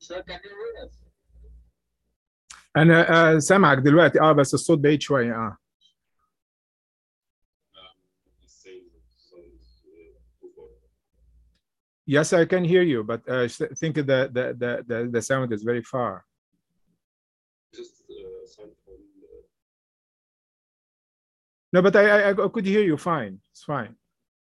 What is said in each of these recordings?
انا سامعك دلوقتي بس الصوت بعيد شويه Yes, I can hear you, but I think the sound is very far. No, but I could hear you fine. It's fine.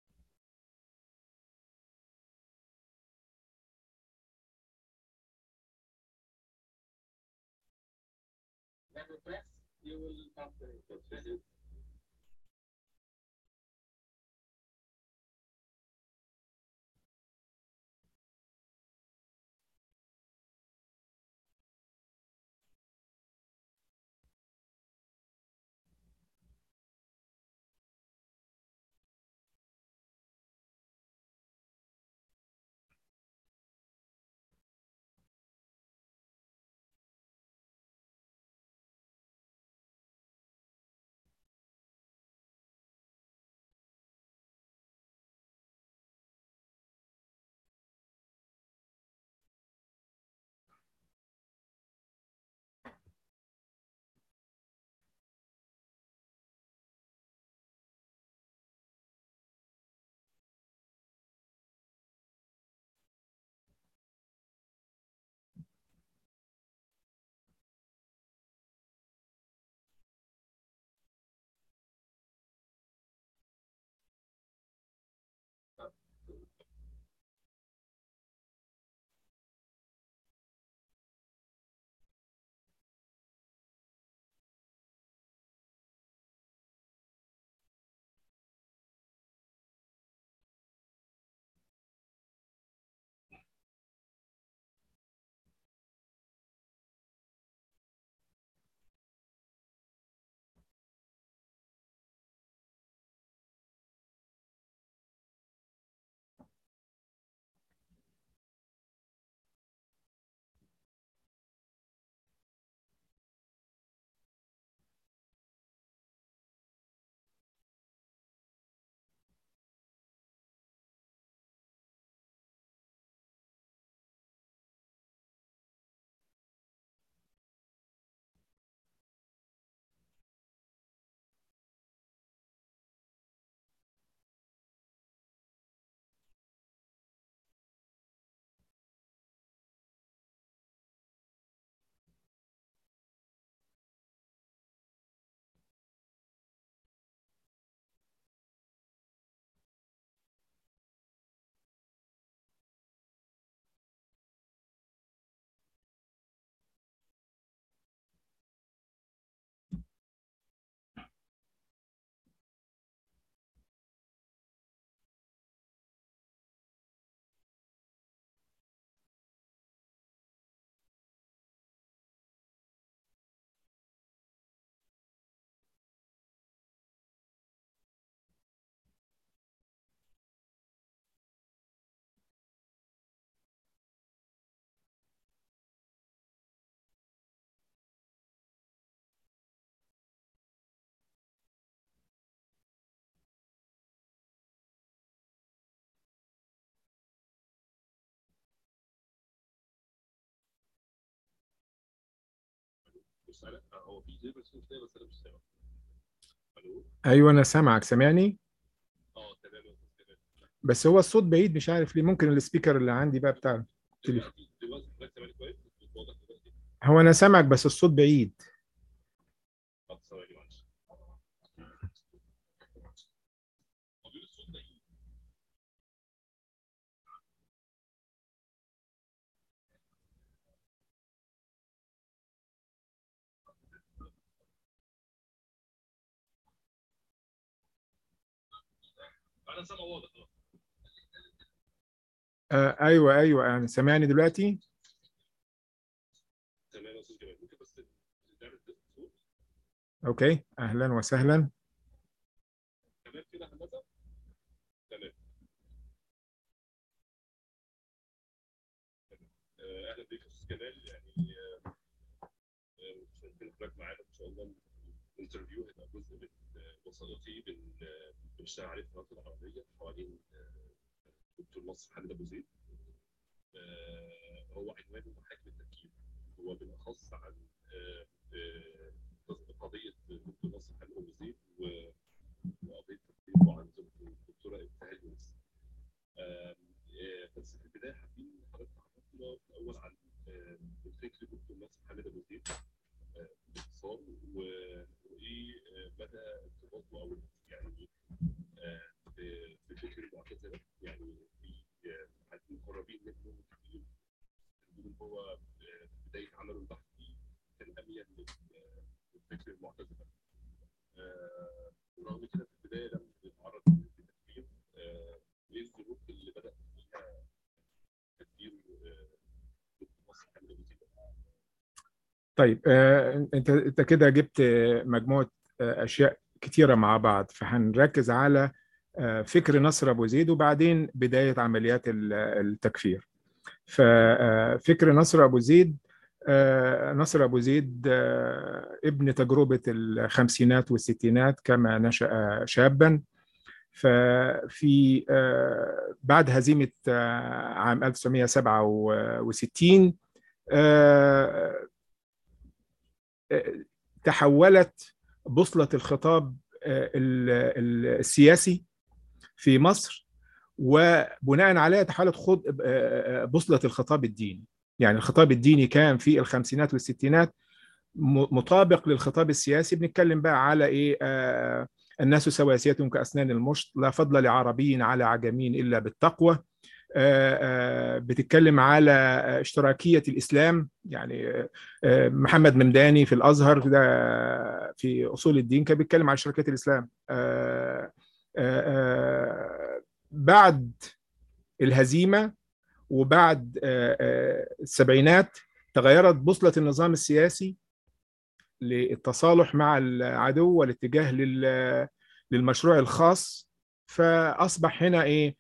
ايوه انا سامعك، سامعني. بس هو الصوت بعيد، مش عارف ليه. ممكن السبيكر اللي عندي بقى بتاع التليفون. هو انا سامعك بس الصوت بعيد. ايوه ايوه، يعني سامعني دلوقتي. اوكي، اهلا وسهلا. هو عنوانه محاكم التفكير، هو بالاخص عن قضيه دكتور ناصر حامد ابو زيد وقضيه تطبيقه عن زوجته الدكتوره ابتهال يونس. بس في البدايه حابين حضرتك تعرفنا الاول عن الفكر دكتور ناصر حامد ابو زيد باختصار، وايه مدى ارتباطه او يعني بفكر المعتزله، يعني في مقربين منه كتير ان هو بدايه عمله البحثي كان اميل للفكر المعتزله، ورغم كده في البدايه لم يتعرض للتكفير. ايه الظروف اللي بدا فيها تكفير مصر حامد ابو زيد؟ طيب انت كده جبت مجموعه اشياء كتيره مع بعض، فهنركز على فكر نصر ابو زيد وبعدين بدايه عمليات التكفير. ففكر نصر ابو زيد، نصر ابو زيد ابن تجربه الخمسينات والستينات كما نشأ شابا. ففي بعد هزيمه عام 1967 تحولت بوصلة الخطاب السياسي في مصر، وبناء عليها تحولت بوصلة الخطاب الديني. يعني الخطاب الديني كان في الخمسينات والستينات مطابق للخطاب السياسي. بنتكلم بقى على ايه؟ الناس سواسية كأسنان المشط، لا فضل لعربي على عجمي إلا بالتقوى. بتتكلم على اشتراكية الإسلام، يعني محمد ممداني في الأزهر ده في أصول الدين كان بيتكلم على اشتراكية الإسلام. بعد الهزيمة وبعد السبعينات تغيرت بوصلة النظام السياسي للتصالح مع العدو والاتجاه للمشروع الخاص. فأصبح هنا إيه؟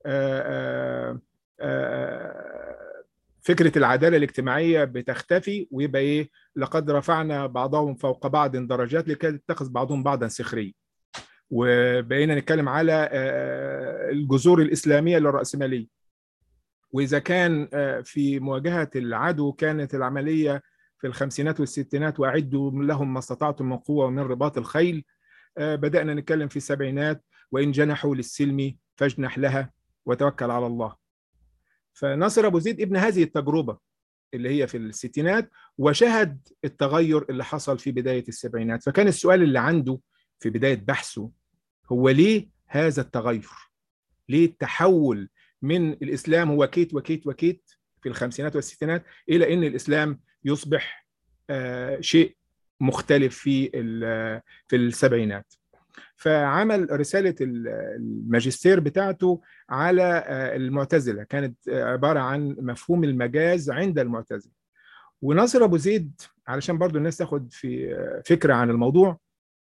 فكرة العدالة الاجتماعية بتختفي، ويبقى إيه؟ لقد رفعنا بعضهم فوق بعض درجات لكي يتخذ بعضهم بعضا سخريا. وبقينا نتكلم على الجذور الإسلامية للرأسمالية. وإذا كان في مواجهة العدو كانت العملية في الخمسينات والستينات وأعدوا لهم ما استطعتم من قوة ومن رباط الخيل، بدأنا نتكلم في السبعينات وإن جنحوا للسلم فاجنح لها وتوكل على الله. فناصر أبو زيد ابن هذه التجربة اللي هي في الستينات، وشهد التغير اللي حصل في بداية السبعينات. فكان السؤال اللي عنده في بداية بحثه هو ليه هذا التغير؟ ليه التحول من الإسلام هو كيت وكيت وكيت في الخمسينات والستينات إلى أن الإسلام يصبح شيء مختلف في السبعينات؟ فعمل رسالة الماجستير بتاعته على المعتزلة، كانت عبارة عن مفهوم المجاز عند المعتزلة. وناصر أبو زيد علشان برضو الناس تاخد في فكرة عن الموضوع،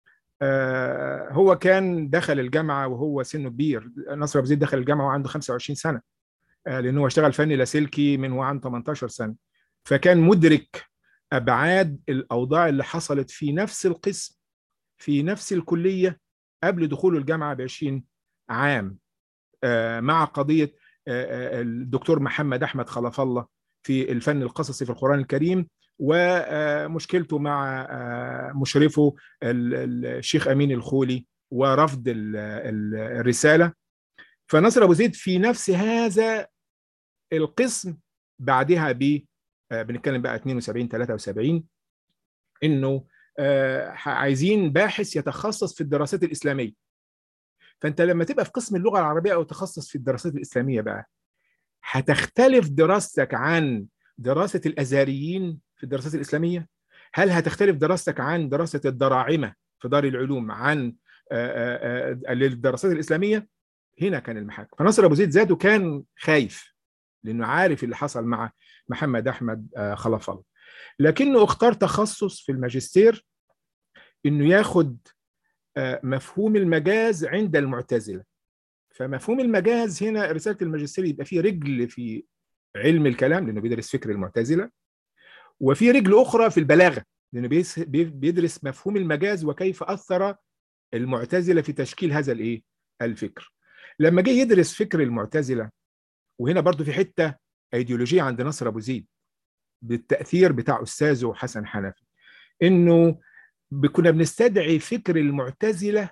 هو كان دخل الجامعة وهو سنه كبير. ناصر أبو زيد دخل الجامعة وعنده 25 سنة، لأنه هو اشتغل فني لاسلكي من وهو عنده 18 سنة. فكان مدرك أبعاد الأوضاع اللي حصلت في نفس القسم في نفس الكلية قبل دخوله الجامعة ب20 عام، مع قضية الدكتور محمد أحمد خلف الله في الفن القصصي في القرآن الكريم، ومشكلته مع مشرفه الشيخ أمين الخولي ورفض الرسالة. فناصر أبو زيد في نفس هذا القسم بعدها بنتكلم بقى 72 73 إنه عايزين باحث يتخصص في الدراسات الإسلامية. فأنت لما تبقى في قسم اللغة العربية أو تخصص في الدراسات الإسلامية بقى، هتختلف دراستك عن دراسة الأزهريين في الدراسات الإسلامية؟ هل هتختلف دراستك عن دراسة الدراعمة في دار العلوم عن الدراسات الإسلامية؟ هنا كان المحك. فناصر أبو زيد ذاته كان خايف لأنه عارف اللي حصل مع محمد أحمد خلف الله، لكنه اختار تخصص في الماجستير إنه ياخد مفهوم المجاز عند المعتزلة. فمفهوم المجاز هنا رسالة الماجستير يبقى فيه رجل في علم الكلام لأنه بيدرس فكر المعتزلة، وفي رجل أخرى في البلاغة لأنه بيدرس مفهوم المجاز وكيف أثر المعتزلة في تشكيل هذا الفكر. لما جه يدرس فكر المعتزلة، وهنا برضو في حتة ايديولوجيه عند نصر ابو زيد بالتاثير بتاع استاذه حسن حنفي، انه كنا بنستدعي فكر المعتزله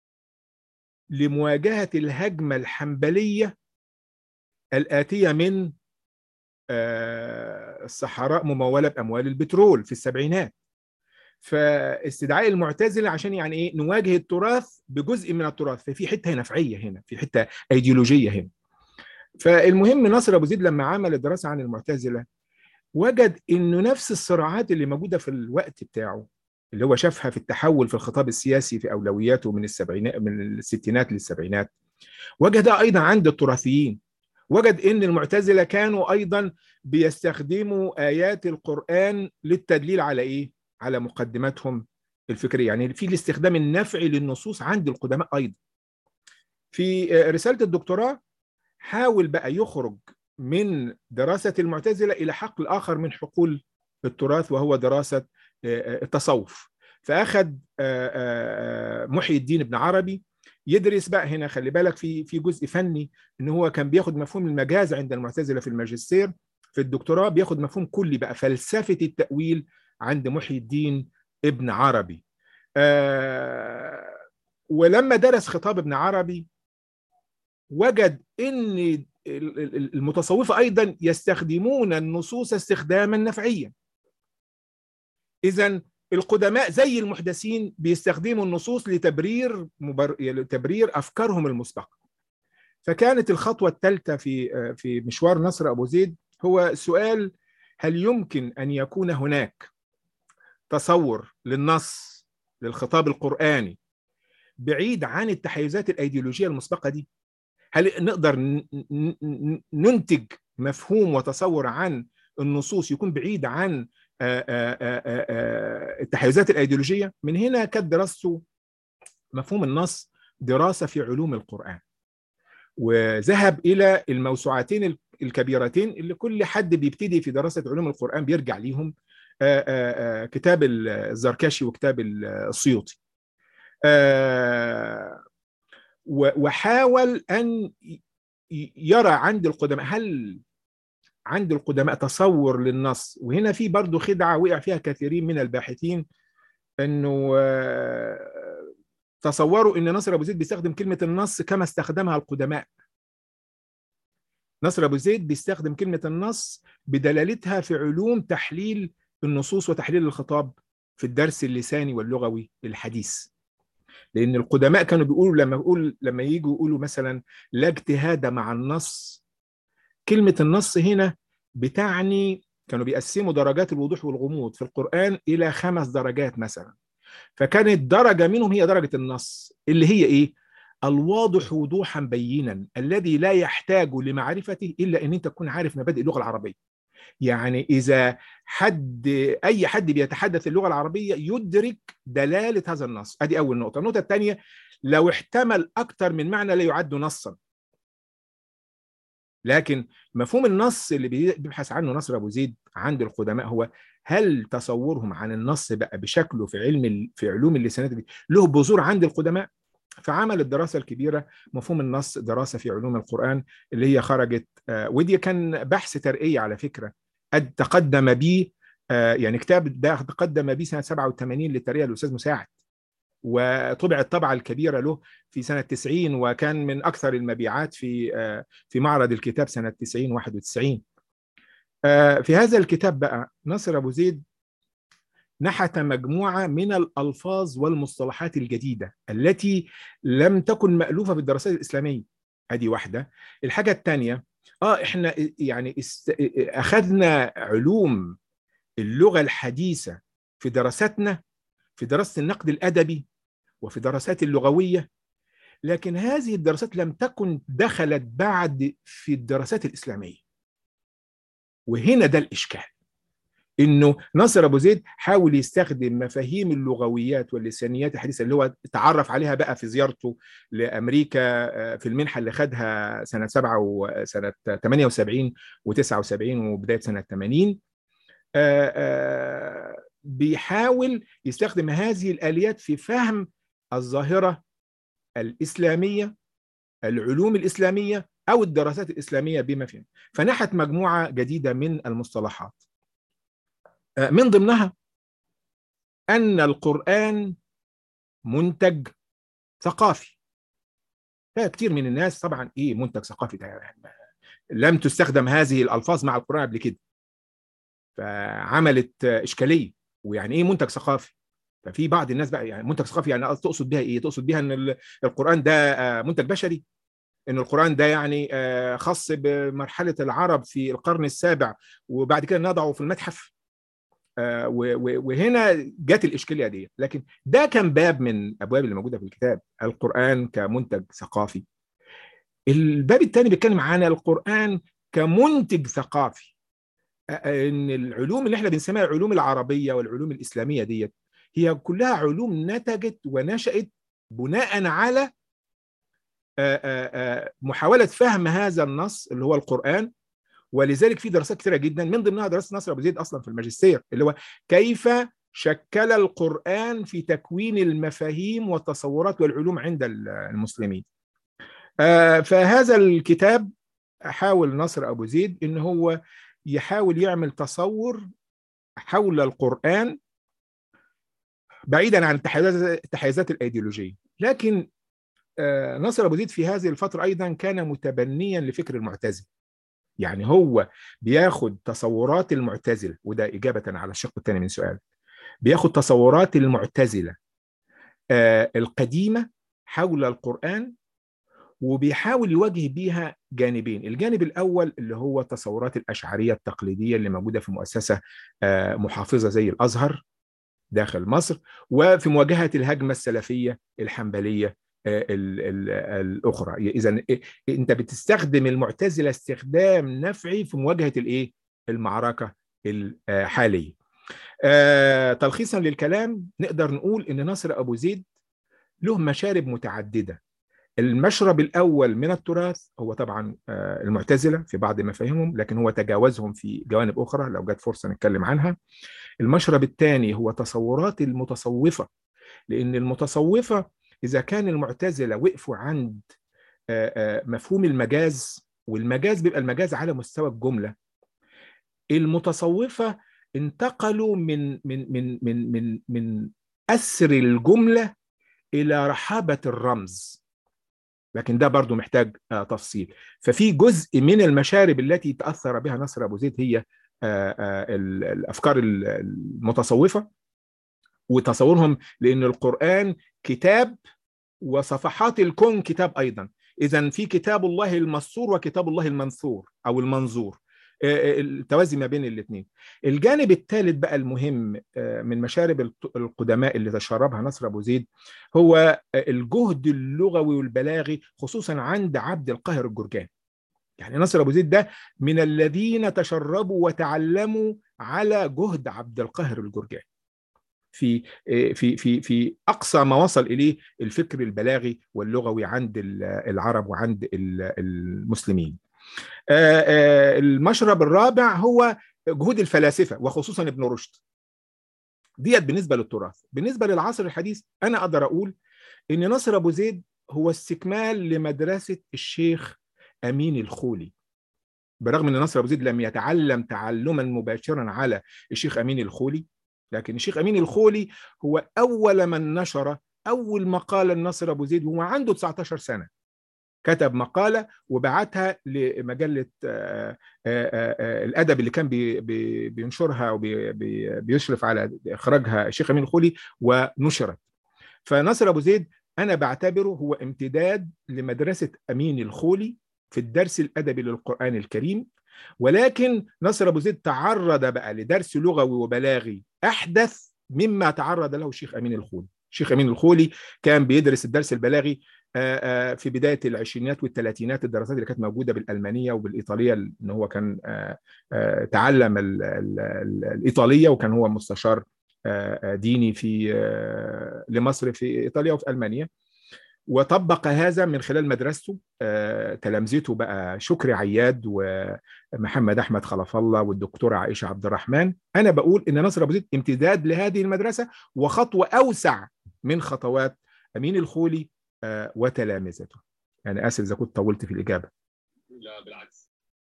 لمواجهه الهجمه الحنبليه الاتيه من الصحراء مموله باموال البترول في السبعينات. فاستدعاء المعتزله عشان يعني ايه؟ نواجه التراث بجزء من التراث، ففي حته نفعيه هنا، في حته ايديولوجيه هنا. فالمهم نصر ابو زيد لما عمل الدراسه عن المعتزله وجد انه نفس الصراعات اللي موجوده في الوقت بتاعه، اللي هو شافها في التحول في الخطاب السياسي في اولوياته من السبعينات، من الستينات للسبعينات، وجدها ايضا عند التراثيين. وجد ان المعتزله كانوا ايضا بيستخدموا ايات القران للتدليل على ايه؟ على مقدماتهم الفكريه، يعني في الاستخدام النفعي للنصوص عند القدماء ايضا. في رساله الدكتوراه حاول بقى يخرج من دراسه المعتزله الى حقل اخر من حقول التراث، وهو دراسه التصوف. فاخذ محي الدين ابن عربي يدرس بقى هنا، خلي بالك في جزء فني، ان هو كان بياخد مفهوم المجاز عند المعتزله في الماجستير، في الدكتوراه بياخد مفهوم كلي بقى، فلسفه التاويل عند محي الدين ابن عربي. ولما درس خطاب ابن عربي وجد ان المتصوفه ايضا يستخدمون النصوص استخداما نفعيا. اذا القدماء زي المحدثين بيستخدموا النصوص لتبرير تبرير افكارهم المسبقه. فكانت الخطوه الثالثه في مشوار نصر ابو زيد هو سؤال: هل يمكن ان يكون هناك تصور للنص للخطاب القرآني بعيد عن التحيزات الايديولوجيه المسبقه دي؟ هل نقدر ننتج مفهوم وتصور عن النصوص يكون بعيد عن التحيزات الايديولوجيه؟ من هنا كانت دراسته مفهوم النص دراسه في علوم القرآن، وذهب الى الموسوعتين الكبيرتين اللي كل حد بيبتدي في دراسه علوم القرآن بيرجع ليهم، كتاب الزركشي وكتاب السيوطي. وحاول أن يرى عند القدماء، هل عند القدماء تصور للنص؟ وهنا في برضو خدعة وقع فيها كثيرين من الباحثين، أنه تصوروا أن نصر أبو زيد بيستخدم كلمة النص كما استخدمها القدماء. نصر أبو زيد بيستخدم كلمة النص بدلالتها في علوم تحليل النصوص وتحليل الخطاب في الدرس اللساني واللغوي الحديث. لأن القدماء كانوا بيقولوا لما ييجوا يقولوا مثلا لا اجتهاد مع النص، كلمة النص هنا بتعني، كانوا بيقسموا درجات الوضوح والغموض في القرآن إلى 5 درجات مثلا. فكانت درجة منهم هي درجة النص، اللي هي إيه؟ الواضح وضوحا بينا الذي لا يحتاج لمعرفته إلا أن أنت تكون عارف مبادئ اللغة العربية. يعني إذا أي حد بيتحدث اللغة العربية يدرك دلالة هذا النص. أدي أول نقطة. النقطة الثانية: لو احتمل أكثر من معنى لا يعد نصا. لكن مفهوم النص اللي بيبحث عنه نصر أبو زيد عند القدماء هو هل تصورهم عن النص بقى بشكله في علوم اللسانات دي له بذور عند القدماء؟ فعمل الدراسة الكبيرة مفهوم النص دراسة في علوم القرآن، اللي هي خرجت، ودي كان بحث ترقية على فكرة، تقدم به يعني كتاب ده تقدم به سنة 87 للترقية الأستاذ مساعد، وطبع الطبعة الكبيرة له في سنة 90، وكان من أكثر المبيعات في معرض الكتاب سنة 90 91. في هذا الكتاب بقى نصر أبو زيد نحت مجموعة من الألفاظ والمصطلحات الجديدة التي لم تكن مألوفة في الدراسات الإسلامية. هذه واحدة. الحاجة الثانية، إحنا يعني أخذنا علوم اللغة الحديثة في دراستنا، في دراسة النقد الأدبي وفي دراسات اللغوية، لكن هذه الدراسات لم تكن دخلت بعد في الدراسات الإسلامية. وهنا ده الإشكال، إنه ناصر أبو زيد حاول يستخدم مفاهيم اللغويات واللسانيات الحديثة اللي هو تعرف عليها بقى في زيارته لأمريكا في المنحة اللي خدها سنة 78 و79 وبداية سنة 80. بيحاول يستخدم هذه الآليات في فهم الظاهرة الإسلامية، العلوم الإسلامية أو الدراسات الإسلامية بما فيها، فنحت مجموعة جديدة من المصطلحات، من ضمنها أن القرآن منتج ثقافي. كتير من الناس طبعا إيه منتج ثقافي ده؟ يعني لم تستخدم هذه الألفاظ مع القرآن قبل كده، فعملت إشكالية. ويعني إيه منتج ثقافي؟ ففي بعض الناس بقى يعني منتج ثقافي يعني تقصد بها إيه؟ تقصد بها أن القرآن ده منتج بشري؟ ان القرآن ده يعني خاص بمرحلة العرب في القرن السابع وبعد كده نضعه في المتحف؟ وهنا جت الإشكالية دي. لكن ده كان باب من أبواب اللي موجودة في الكتاب، القرآن كمنتج ثقافي. الباب الثاني بيتكلم عن القرآن كمنتج ثقافي، ان العلوم اللي احنا بنسميها العلوم العربية والعلوم الإسلامية ديت هي كلها علوم نتجت ونشأت بناء على محاولة فهم هذا النص اللي هو القرآن. ولذلك في دراسات كثيرة جدا، من ضمنها دراسة ناصر أبو زيد أصلا في الماجستير، اللي هو كيف شكل القرآن في تكوين المفاهيم والتصورات والعلوم عند المسلمين. فهذا الكتاب حاول ناصر أبو زيد إن هو يحاول يعمل تصور حول القرآن بعيدا عن التحيزات الأيديولوجية. لكن ناصر أبو زيد في هذه الفترة أيضا كان متبنيا لفكر المعتزلة. يعني هو بياخد تصورات المعتزلة، وده إجابة على الشق الثاني من سؤال، بياخد تصورات المعتزلة القديمة حول القرآن وبيحاول يواجه بيها جانبين. الجانب الأول اللي هو تصورات الأشعرية التقليدية اللي موجودة في مؤسسة محافظة زي الأزهر داخل مصر، وفي مواجهة الهجمة السلفية الحنبلية الأخرى. إذا أنت بتستخدم المعتزلة استخدام نفعي في مواجهة الإيه؟ المعركة الحالية. تلخيصا للكلام نقدر نقول إن ناصر أبو زيد له مشارب متعددة. المشرب الأول من التراث هو طبعا المعتزلة في بعض مفاهيمهم، لكن هو تجاوزهم في جوانب أخرى لو جت فرصة نتكلم عنها. المشرب الثاني هو تصورات المتصوفة، لأن المتصوفة إذا كان المعتزلة وقفوا عند مفهوم المجاز، والمجاز بيبقى المجاز على مستوى الجملة، المتصوفة انتقلوا من أسر الجملة إلى رحابة الرمز. لكن ده برضو محتاج تفصيل. ففي جزء من المشارب التي تأثر بها ناصر أبو زيد هي الأفكار المتصوفة وتصورهم، لأن القرآن كتاب وصفحات الكون كتاب أيضا. إذن في كتاب الله المسطور وكتاب الله المنثور أو المنظور، التوازي ما بين الاثنين. الجانب الثالث بقى المهم من مشارب القدماء اللي تشربها ناصر أبو زيد هو الجهد اللغوي والبلاغي، خصوصا عند عبد القاهر الجرجاني. يعني ناصر أبو زيد ده من الذين تشربوا وتعلموا على جهد عبد القاهر الجرجاني في اقصى ما وصل اليه الفكر البلاغي واللغوي عند العرب وعند المسلمين. المشرب الرابع هو جهود الفلاسفه وخصوصا ابن رشد. ديت بالنسبه للتراث. بالنسبه للعصر الحديث انا اقدر اقول ان ناصر ابو زيد هو استكمال لمدرسه الشيخ امين الخولي، برغم ان ناصر ابو زيد لم يتعلم تعلما مباشرا على الشيخ امين الخولي، لكن الشيخ امين الخولي هو اول من نشر اول مقاله لناصر ابو زيد وهو عنده 19 سنه. كتب مقاله وبعتها لمجله الادب اللي كان بينشرها وبيشرف على اخراجها الشيخ امين الخولي، ونشرت. فناصر ابو زيد انا بعتبره هو امتداد لمدرسه امين الخولي في الدرس الادبي للقران الكريم. ولكن ناصر ابو زيد تعرض بقى لدرس لغوي وبلاغي احدث مما تعرض له الشيخ امين الخولي. الشيخ امين الخولي كان بيدرس الدرس البلاغي في بدايه العشرينات والثلاثينات، الدراسات اللي كانت موجوده بالالمانيه وبالايطاليه، ان هو كان تعلم الايطاليه وكان هو مستشار ديني في لمصر في ايطاليا وفي المانيا، وطبق هذا من خلال مدرسته. تلامذته بقى شكري عياد ومحمد احمد خلف الله والدكتوره عائشه عبد الرحمن. انا بقول ان ناصر ابو زيد امتداد لهذه المدرسه وخطوه اوسع من خطوات امين الخولي وتلامذته. انا اسف اذا كنت طولت في الاجابه. لا بالعكس.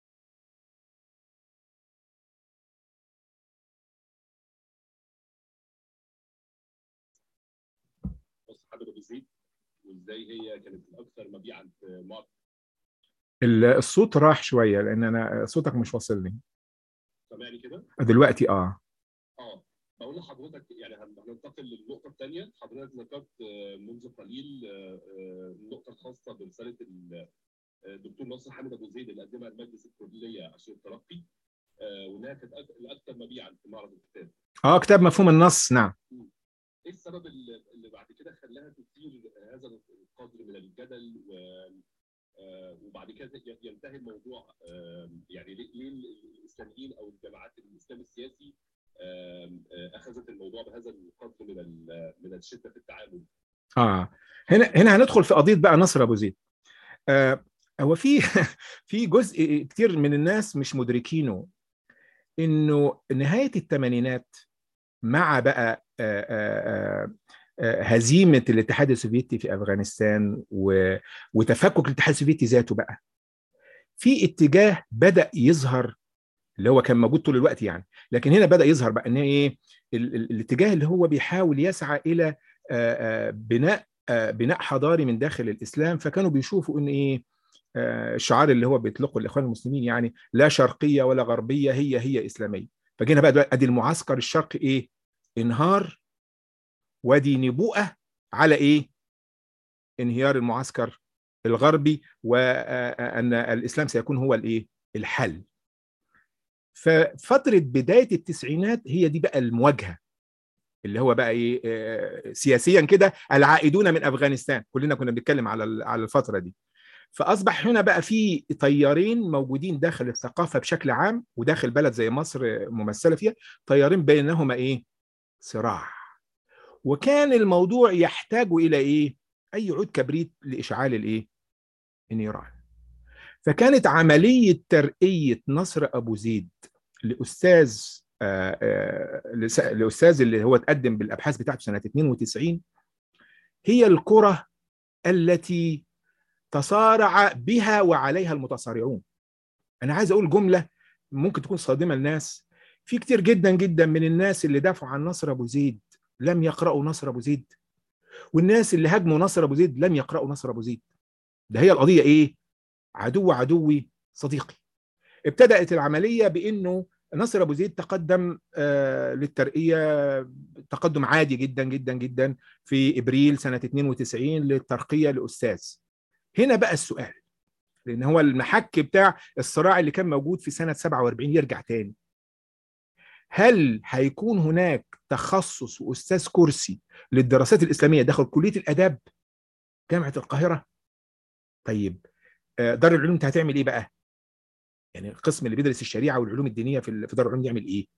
بص حابب ابو زيد وازاي هي كانت الاكثر مبيعا في معظم. الصوت راح شويه لان انا صوتك مش واصلني سامعني كده؟ دلوقتي. اه بقول لحضرتك يعني هننتقل للنقطه الثانيه. حضرتك ذكرت منذ قليل النقطه الخاصه برساله الدكتور ناصر حامد ابو زيد اللي قدمها المجلس الكليه عشان الترقي، وانها كانت الاكثر مبيعا في معرض الكتاب. كتاب مفهوم النص، نعم. ايه السبب اللي بعد كده خلاها تثير هذا القدر من الجدل وبعد كده ينتهي الموضوع؟ يعني ليه الاسلاميين او الجماعات الاسلام السياسي اخذت الموضوع بهذا القدر من الشده في التعامل؟ هنا هندخل في قضيه بقى نصر ابو زيد. هو في في جزء كتير من الناس مش مدركينه، انه نهايه الثمانينات مع بقى هزيمه الاتحاد السوفيتي في افغانستان وتفكك الاتحاد السوفيتي ذاته، بقى في اتجاه بدا يظهر اللي هو كان موجود طول الوقت يعني، لكن هنا بدا يظهر بقى ان ايه الاتجاه اللي هو بيحاول يسعى الى بناء حضاري من داخل الاسلام. فكانوا بيشوفوا ان ايه الشعار اللي هو بيطلقه الاخوان المسلمين، يعني لا شرقيه ولا غربيه، هي اسلاميه. فجينا بقى ادي المعسكر الشرقي ايه انهار، ودي نبوءه على ايه انهيار المعسكر الغربي، وان الاسلام سيكون هو الايه الحل. ففتره بدايه التسعينات هي دي بقى المواجهه اللي هو بقى ايه سياسيا كده، العائدون من افغانستان، كلنا كنا بنتكلم على الفتره دي. فاصبح هنا بقى في تيارين موجودين داخل الثقافه بشكل عام، وداخل بلد زي مصر ممثله فيها تيارين بينهما ايه صراع. وكان الموضوع يحتاج الى ايه اي عود كبريت لاشعال الايه النيران. فكانت عمليه ترقيه نصر ابو زيد لاستاذ اللي هو تقدم بالابحاث بتاعته سنه 92 هي الكره التي تصارع بها وعليها المتصارعون. انا عايز اقول جمله ممكن تكون صادمه للناس. في كتير جدا جدا من الناس اللي دافعوا عن نصر ابو زيد لم يقرأوا نصر ابو زيد، والناس اللي هاجموا نصر ابو زيد لم يقرأوا نصر ابو زيد. ده هي القضيه ايه عدوي صديقي. ابتدأت العمليه بانه نصر ابو زيد تقدم للترقيه تقدم عادي جدا جدا جدا في ابريل سنه 92 للترقيه لاستاذ. هنا بقى السؤال، لان هو المحك بتاع الصراع اللي كان موجود في سنه 47 يرجع تاني. هل هيكون هناك تخصص واستاذ كرسي للدراسات الاسلاميه داخل كليه الاداب جامعه القاهره؟ طيب دار العلوم انت هتعمل ايه بقى؟ يعني القسم اللي بيدرس الشريعه والعلوم الدينيه في دار العلوم يعمل ايه؟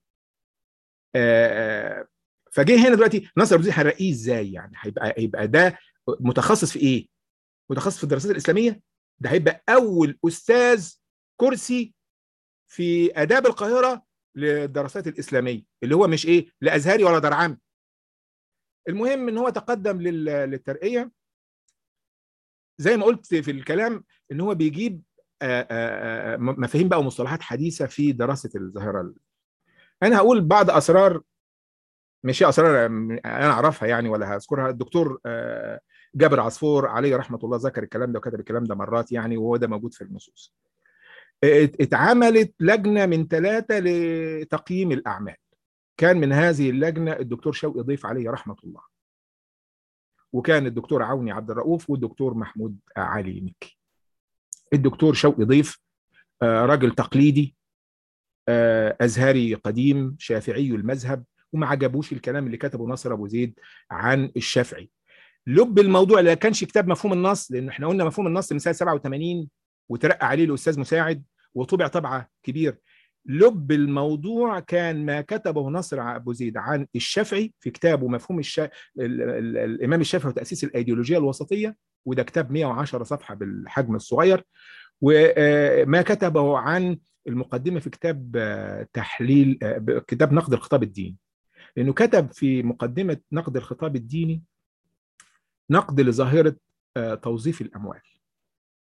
فجه هنا دلوقتي نصر ابو زيد هنرقيه ازاي؟ يعني هيبقى ده متخصص في ايه؟ متخصص في الدراسات الاسلاميه؟ ده هيبقى اول استاذ كرسي في اداب القاهره للدراسات الاسلاميه، اللي هو مش ايه لا ازهري ولا درعام. المهم ان هو تقدم للترقيه زي ما قلت في الكلام، ان هو بيجيب مفاهيم بقى ومصطلحات حديثه في دراسه الظاهره. انا هقول بعض اسرار، مش اسرار انا اعرفها يعني ولا هذكرها. الدكتور جابر عصفور عليه رحمه الله ذكر الكلام ده وكتب الكلام ده مرات يعني، وهو ده موجود في النصوص. اتعملت لجنه من 3 لتقييم الاعمال. كان من هذه اللجنه الدكتور شوقي ضيف عليه رحمه الله، وكان الدكتور عوني عبد الرؤوف والدكتور محمود علي مكي. الدكتور شوقي ضيف راجل تقليدي ازهري قديم شافعي المذهب، وما عجبوش الكلام اللي كتبه ناصر ابو زيد عن الشافعي. لب الموضوع لا كانش كتاب مفهوم النص، لان احنا قلنا مفهوم النص من سنه 87 وترقى عليه الاستاذ مساعد وطبع طبعه كبير. لب الموضوع كان ما كتبه نصر ابو زيد عن الشافعي في كتابه مفهوم الامام الشافعي وتاسيس الايديولوجيه الوسطيه، وده كتاب 110 صفحه بالحجم الصغير. وما كتبه عن المقدمه في كتاب تحليل كتاب نقد الخطاب الديني، لانه كتب في مقدمه نقد الخطاب الديني نقد لظاهره توظيف الاموال.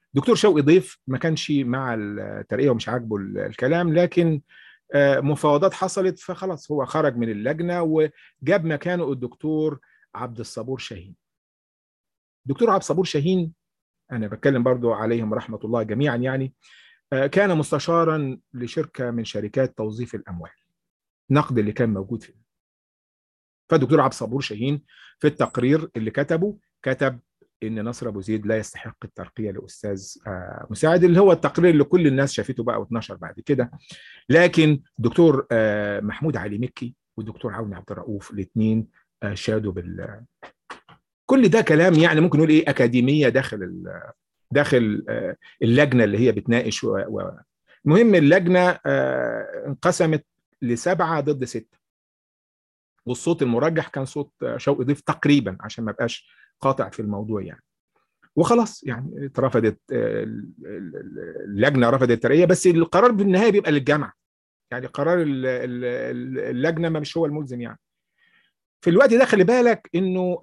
دكتور شوقي ضيف ما كانش مع الترقيه ومش عاجبه الكلام، لكن مفاوضات حصلت فخلاص هو خرج من اللجنه وجاب مكانه الدكتور عبد الصبور شاهين. دكتور عبد الصبور شاهين انا بتكلم برضو عليهم رحمه الله جميعا، يعني كان مستشارا لشركه من شركات توظيف الاموال، نقد اللي كان موجود فيه. فالدكتور عبد الصبور شاهين في التقرير اللي كتبه كتب ان نصر ابو زيد لا يستحق الترقيه لاستاذ مساعد، اللي هو التقرير اللي كل الناس شافته بقى واتنشر بعد كده. لكن الدكتور محمود علي مكي والدكتور عوني عبد الرؤوف الاثنين شادوا كل ده كلام يعني ممكن نقول ايه اكاديميه داخل اللجنه اللي هي بتناقش المهم اللجنه انقسمت ل7 ضد 6، والصوت المرجح كان صوت شوقي ضيف تقريبا عشان ما بقاش قاطع في الموضوع يعني. وخلاص يعني اترفضت اللجنه، رفضت الترقيه، بس القرار بالنهايه بيبقى للجامعه، يعني قرار اللجنه ما مش هو الملزم يعني. في الوقت ده خلي بالك انه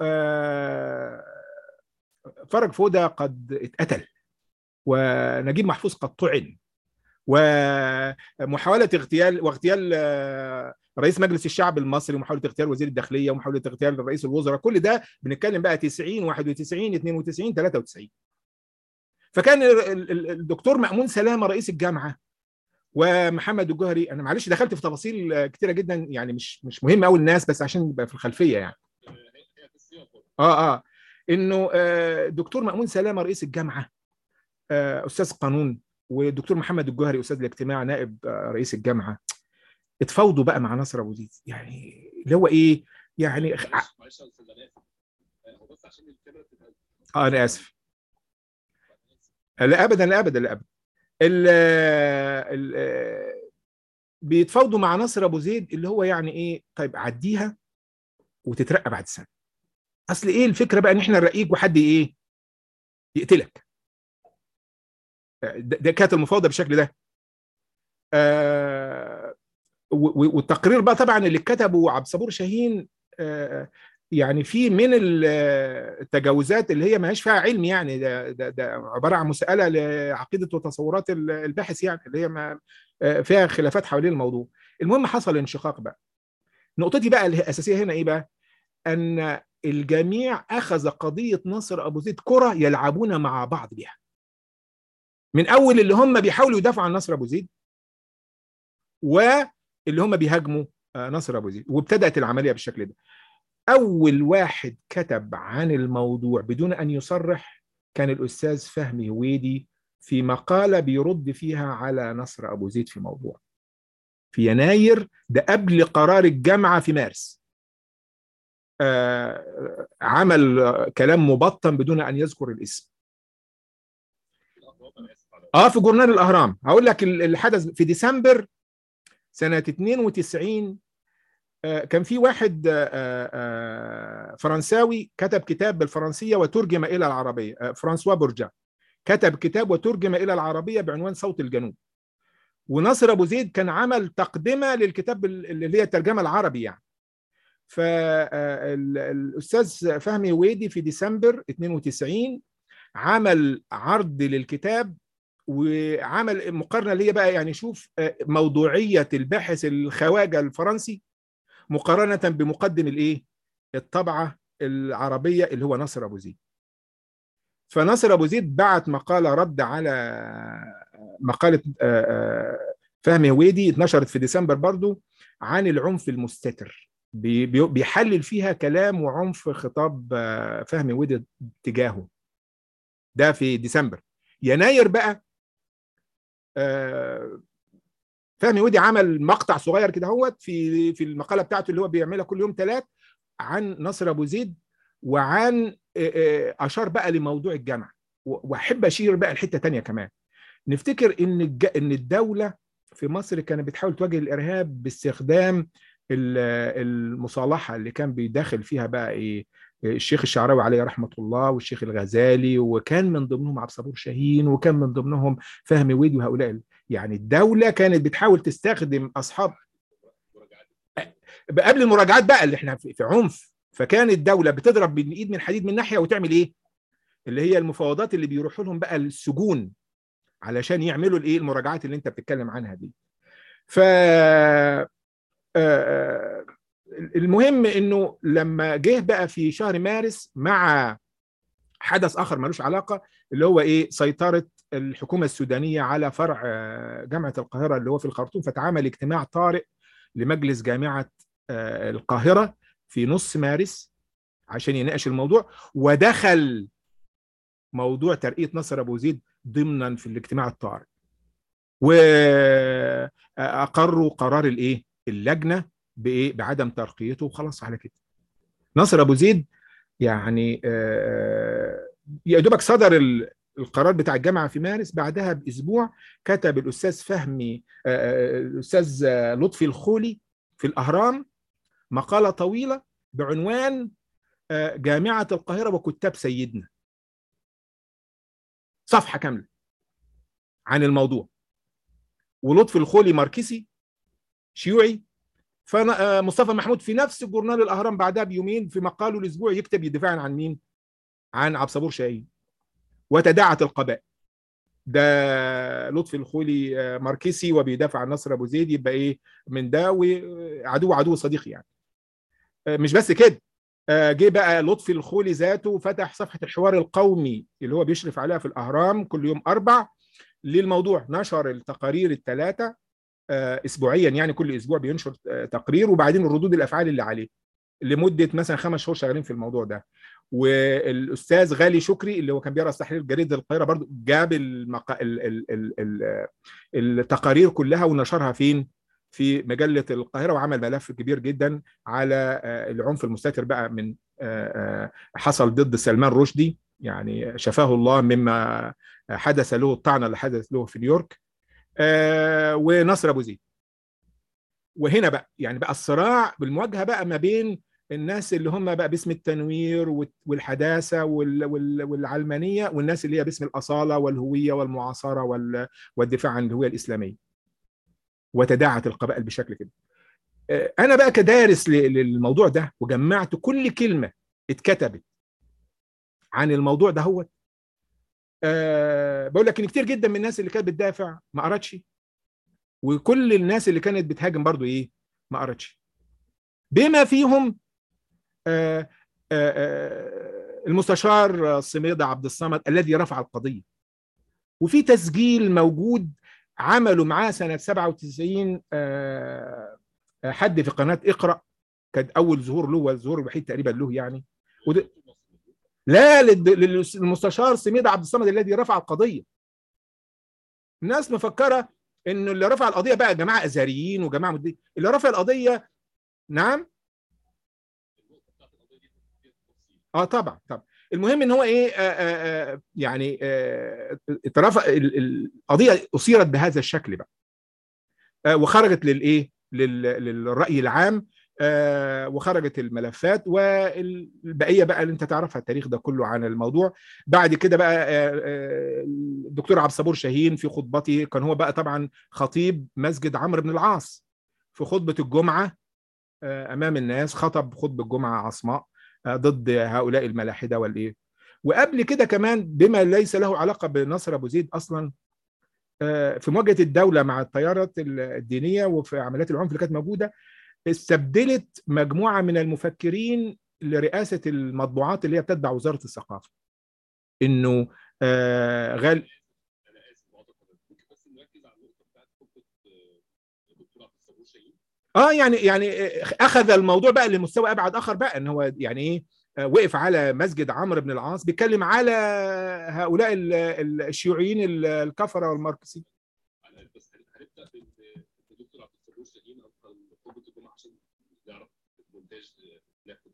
فرج فوده قد اتقتل، ونجيب محفوظ قد طعن، ومحاولة واغتيال رئيس مجلس الشعب المصري، ومحاولة اغتيال وزير الداخلية، ومحاولة اغتيال رئيس الوزراء، كل ده بنتكلم بقى 90 91 92 93. فكان الدكتور مأمون سلامة رئيس الجامعة، ومحمد الجوهري، انا معلش دخلت في تفاصيل كتيرة جدا يعني مش مهم قوي الناس، بس عشان يبقى في الخلفية يعني. انه دكتور مأمون سلامة رئيس الجامعة استاذ قانون، والدكتور محمد الجوهري استاذ الاجتماع نائب رئيس الجامعه، اتفاوضوا بقى مع نصر ابو زيد، يعني اللي هو ايه يعني معلش يا استاذ انا اسف، هو بس عشان الكاميرا تبقى انا اسف. لا ابدا لا ابدا لا ابدا. بيتفاوضوا مع نصر ابو زيد اللي هو يعني ايه، طيب عديها وتترقى بعد سنه. اصل ايه الفكره بقى ان احنا نرقيك وحد ايه يقتلك. ده كانت المفاوضه بالشكل ده. والتقرير بقى طبعا اللي كتبه عبد الصبور شاهين يعني في من التجاوزات اللي هي ما هيش فيها علم، يعني ده عباره عن مساله لعقيده وتصورات الباحث، يعني اللي هي ما فيها خلافات حوالين الموضوع. المهم حصل انشقاق بقى. نقطتي بقى الاساسيه هنا ايه بقى؟ ان الجميع اخذ قضيه نصر ابو زيد كره يلعبون مع بعض بها، من اول اللي هم بيحاولوا يدافعوا عن نصر ابو زيد واللي هم بيهاجموا نصر ابو زيد، وابتدات العمليه بالشكل ده. اول واحد كتب عن الموضوع بدون ان يصرح كان الاستاذ فهمي هويدي في مقاله بيرد فيها على نصر ابو زيد في موضوع في يناير، ده قبل قرار الجامعه في مارس. عمل كلام مبطن بدون ان يذكر الاسم. في جورنال الاهرام. هقول لك الحدث في ديسمبر سنه 92. كان في واحد فرنساوي كتب كتاب بالفرنسية وترجم إلى العربية، فرانسوا بورجا، كتب كتاب وترجم إلى العربية بعنوان صوت الجنوب. ونصر أبو زيد كان عمل تقدمة للكتاب اللي هي الترجمة العربي يعني. فالأستاذ فهمي هويدي في ديسمبر 92 عمل عرض للكتاب، وعمل مقارنة اللي هي بقى يعني شوف موضوعية الباحث الخواجة الفرنسي مقارنة بمقدم الايه الطبعة العربية اللي هو نصر ابو زيد. فنصر ابو زيد بعت مقالة رد على مقالة فهمي هويدي اتنشرت في ديسمبر برضو عن العنف المستتر، بيحلل فيها كلام وعنف خطاب فهمي هويدي تجاهه. ده في ديسمبر. يناير بقى فهمي هويدي عمل مقطع صغير كده هوت في المقاله بتاعته اللي هو بيعملها كل يوم 3 عن نصر ابو زيد، وعن اشار بقى لموضوع الجامعه. واحب اشير بقى لحته ثانيه كمان. نفتكر ان الدوله في مصر كانت بتحاول تواجه الارهاب باستخدام المصالحه اللي كان بيداخل فيها بقى ايه الشيخ الشعراوي عليه رحمه الله، والشيخ الغزالي، وكان من ضمنهم عبد الصبور شاهين، وكان من ضمنهم فهمي هويدي، وهؤلاء يعني الدوله كانت بتحاول تستخدم اصحاب قبل المراجعات بقى اللي احنا في عنف. فكان الدوله بتضرب بالايد من حديد من ناحيه وتعمل ايه اللي هي المفاوضات اللي بيروحوا لهم بقى السجون علشان يعملوا الايه المراجعات اللي انت بتتكلم عنها دي. ف المهم انه لما جه بقى في شهر مارس مع حدث اخر ملوش علاقه، اللي هو ايه سيطره الحكومه السودانيه على فرع جامعه القاهره اللي هو في الخرطوم، فتعمل اجتماع طارئ لمجلس جامعه القاهره في نص مارس عشان يناقش الموضوع، ودخل موضوع ترقيه نصر ابو زيد ضمنا في الاجتماع الطارئ، واقروا قرار الايه اللجنه بايه بعدم ترقيته، وخلاص على كده. نصر ابو زيد يعني يا دوبك صدر القرار بتاع الجامعه في مارس، بعدها باسبوع كتب الاستاذ فهمي الاستاذ لطفي الخولي في الاهرام مقاله طويله بعنوان جامعه القاهره وكتاب سيدنا، صفحه كامله عن الموضوع. ولطفي الخولي ماركسي شيوعي، فمصطفى محمود في نفس جورنال الاهرام بعدها بيومين في مقاله الاسبوعي يكتب يدافع عن مين؟ عن عبد الصبور شاهين. وتداعت القبائل، ده لطفي الخولي ماركسي وبيدافع عن نصر ابو زيد، يبقى ايه من ده وعدو عدو صديقي يعني. مش بس كده، جه بقى لطفي الخولي ذاته فتح صفحه الحوار القومي اللي هو بيشرف عليها في الاهرام كل يوم اربع للموضوع، نشر التقارير الثلاثه اسبوعيا، يعني كل اسبوع بينشر تقرير وبعدين ردود الافعال اللي عليه لمده مثلا 5 شهور شغالين في الموضوع ده. والاستاذ غالي شكري اللي هو كان بيرأس تحرير جريده القاهره برضو جاب التقارير كلها ونشرها فين؟ في مجله القاهره، وعمل ملف كبير جدا على العنف المستتر بقى من حصل ضد سلمان رشدي، يعني شفاه الله مما حدث له، الطعنه اللي حدث له في نيويورك، ونصر ابو زيد. وهنا بقى يعني بقى الصراع بالمواجهه بقى ما بين الناس اللي هم بقى باسم التنوير والحداثه والعلمانيه، والناس اللي هي باسم الاصاله والهويه والمعاصره والدفاع عن الهويه الاسلاميه. وتداعت القبائل بشكل كده. انا بقى كدارس للموضوع ده وجمعت كل كلمه اتكتبت عن الموضوع ده. هو بقول لك ان كتير جدا من الناس اللي كانت بتدافع ما قراتش، وكل الناس اللي كانت بتهاجم برضو ايه ما قراتش، بما فيهم المستشار صميدة عبد الصمد الذي رفع القضية. وفي تسجيل موجود عملوا معاه سنة 97 حد في قناة اقرأ، كان أول ظهور له والظهور الوحيد تقريبا له يعني. لا، للمستشار صميدة عبد الصمد الذي رفع القضية. الناس مفكرة إنه اللي رفع القضية بقى جماعة أزهريين وجماعة مدين. اللي رفع القضية نعم طبعا. المهم ان هو ايه يعني القضيه اثيرت بهذا الشكل بقى، وخرجت للايه للراي العام، وخرجت الملفات والبقيه بقى اللي انت تعرفها التاريخ ده كله عن الموضوع. بعد كده بقى الدكتور عبد الصبور شاهين في خطبته، كان هو بقى طبعا خطيب مسجد عمرو بن العاص، في خطبه الجمعه امام الناس خطب خطبه الجمعه عصماء ضد هؤلاء الملاحده والايه. وقبل كده كمان بما ليس له علاقه بنصر ابو زيد اصلا، في مواجهه الدوله مع التيارات الدينيه وفي عمليات العنف اللي كانت موجوده، استبدلت مجموعه من المفكرين لرئاسه المطبوعات اللي هي بتتبع وزاره الثقافه. انه غال يعني اخذ الموضوع بقى لمستوى ابعد اخر بقى، ان هو يعني ايه وقف على مسجد عمرو بن العاص بيتكلم على هؤلاء الشيوعيين الكفره والماركسيين. بس هنبدا بالدكتور عبد الصبور شاهين او خطبه الجمعه عشان نعرف المونتاج ناخد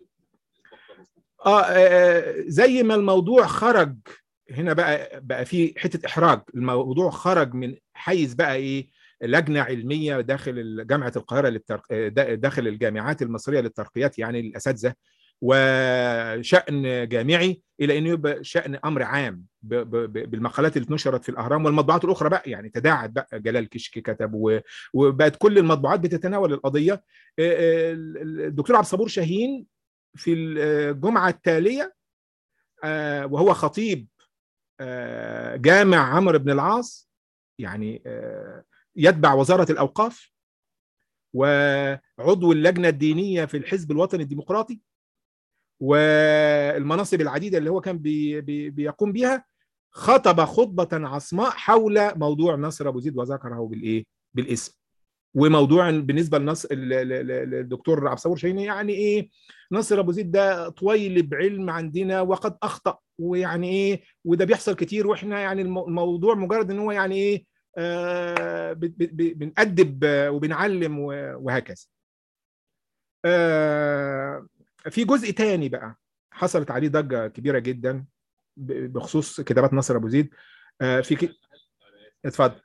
زي ما الموضوع خرج هنا بقى في حته احراج، الموضوع خرج من حيز بقى ايه لجنه علميه داخل جامعه القاهره داخل الجامعات المصريه للترقيات يعني الاساتذه، وشأن جامعي الى انه يبقى شأن امر عام بالمقالات اللي اتنشرت في الاهرام والمطبوعات الاخرى بقى، يعني تداعت بقى. جلال كشكي كتب وبقت كل المطبوعات بتتناول القضيه. الدكتور عبد الصبور شاهين في الجمعه التاليه وهو خطيب جامع عمرو بن العاص، يعني يتبع وزارة الأوقاف، وعضو اللجنة الدينية في الحزب الوطني الديمقراطي، والمناصب العديدة اللي هو كان بيقوم بها. خطب خطبة عصماء حول موضوع نصر أبو زيد وذكره بالاسم. وموضوع بالنسبة للدكتور عبد الصبور شاهين، يعني ايه نصر ابو زيد ده طويل بعلم عندنا وقد اخطأ، ويعني ايه وده بيحصل كتير، واحنا يعني الموضوع مجرد ان هو يعني ايه بنأدب وبنعلم وهكذا. في جزء تاني بقى حصلت عليه ضجة كبيرة جدا بخصوص كتابات نصر ابو زيد. اتفضل.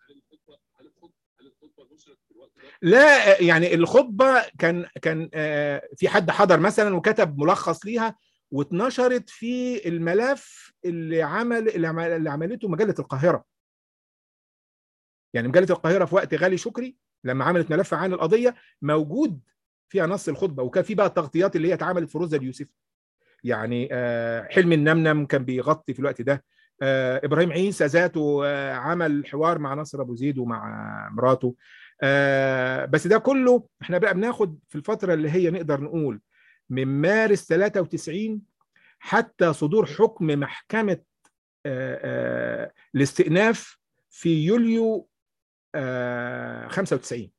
لا يعني الخطبه كان في حد حضر مثلا وكتب ملخص ليها واتنشرت في الملف اللي عملته مجله القاهره. يعني مجله القاهره في وقت غالي شكري لما عملت ملف عن القضيه موجود فيها نص الخطبه، وكان في بقى التغطيات اللي هي اتعملت في روزا اليوسف. يعني حلمي النمنم كان بيغطي في الوقت ده، ابراهيم عيسى ذاته عمل حوار مع نصر ابو زيد ومع مراته. بس ده كله احنا بقى بناخد في الفتره اللي هي نقدر نقول من مارس 93 حتى صدور حكم محكمه الاستئناف في يوليو 95.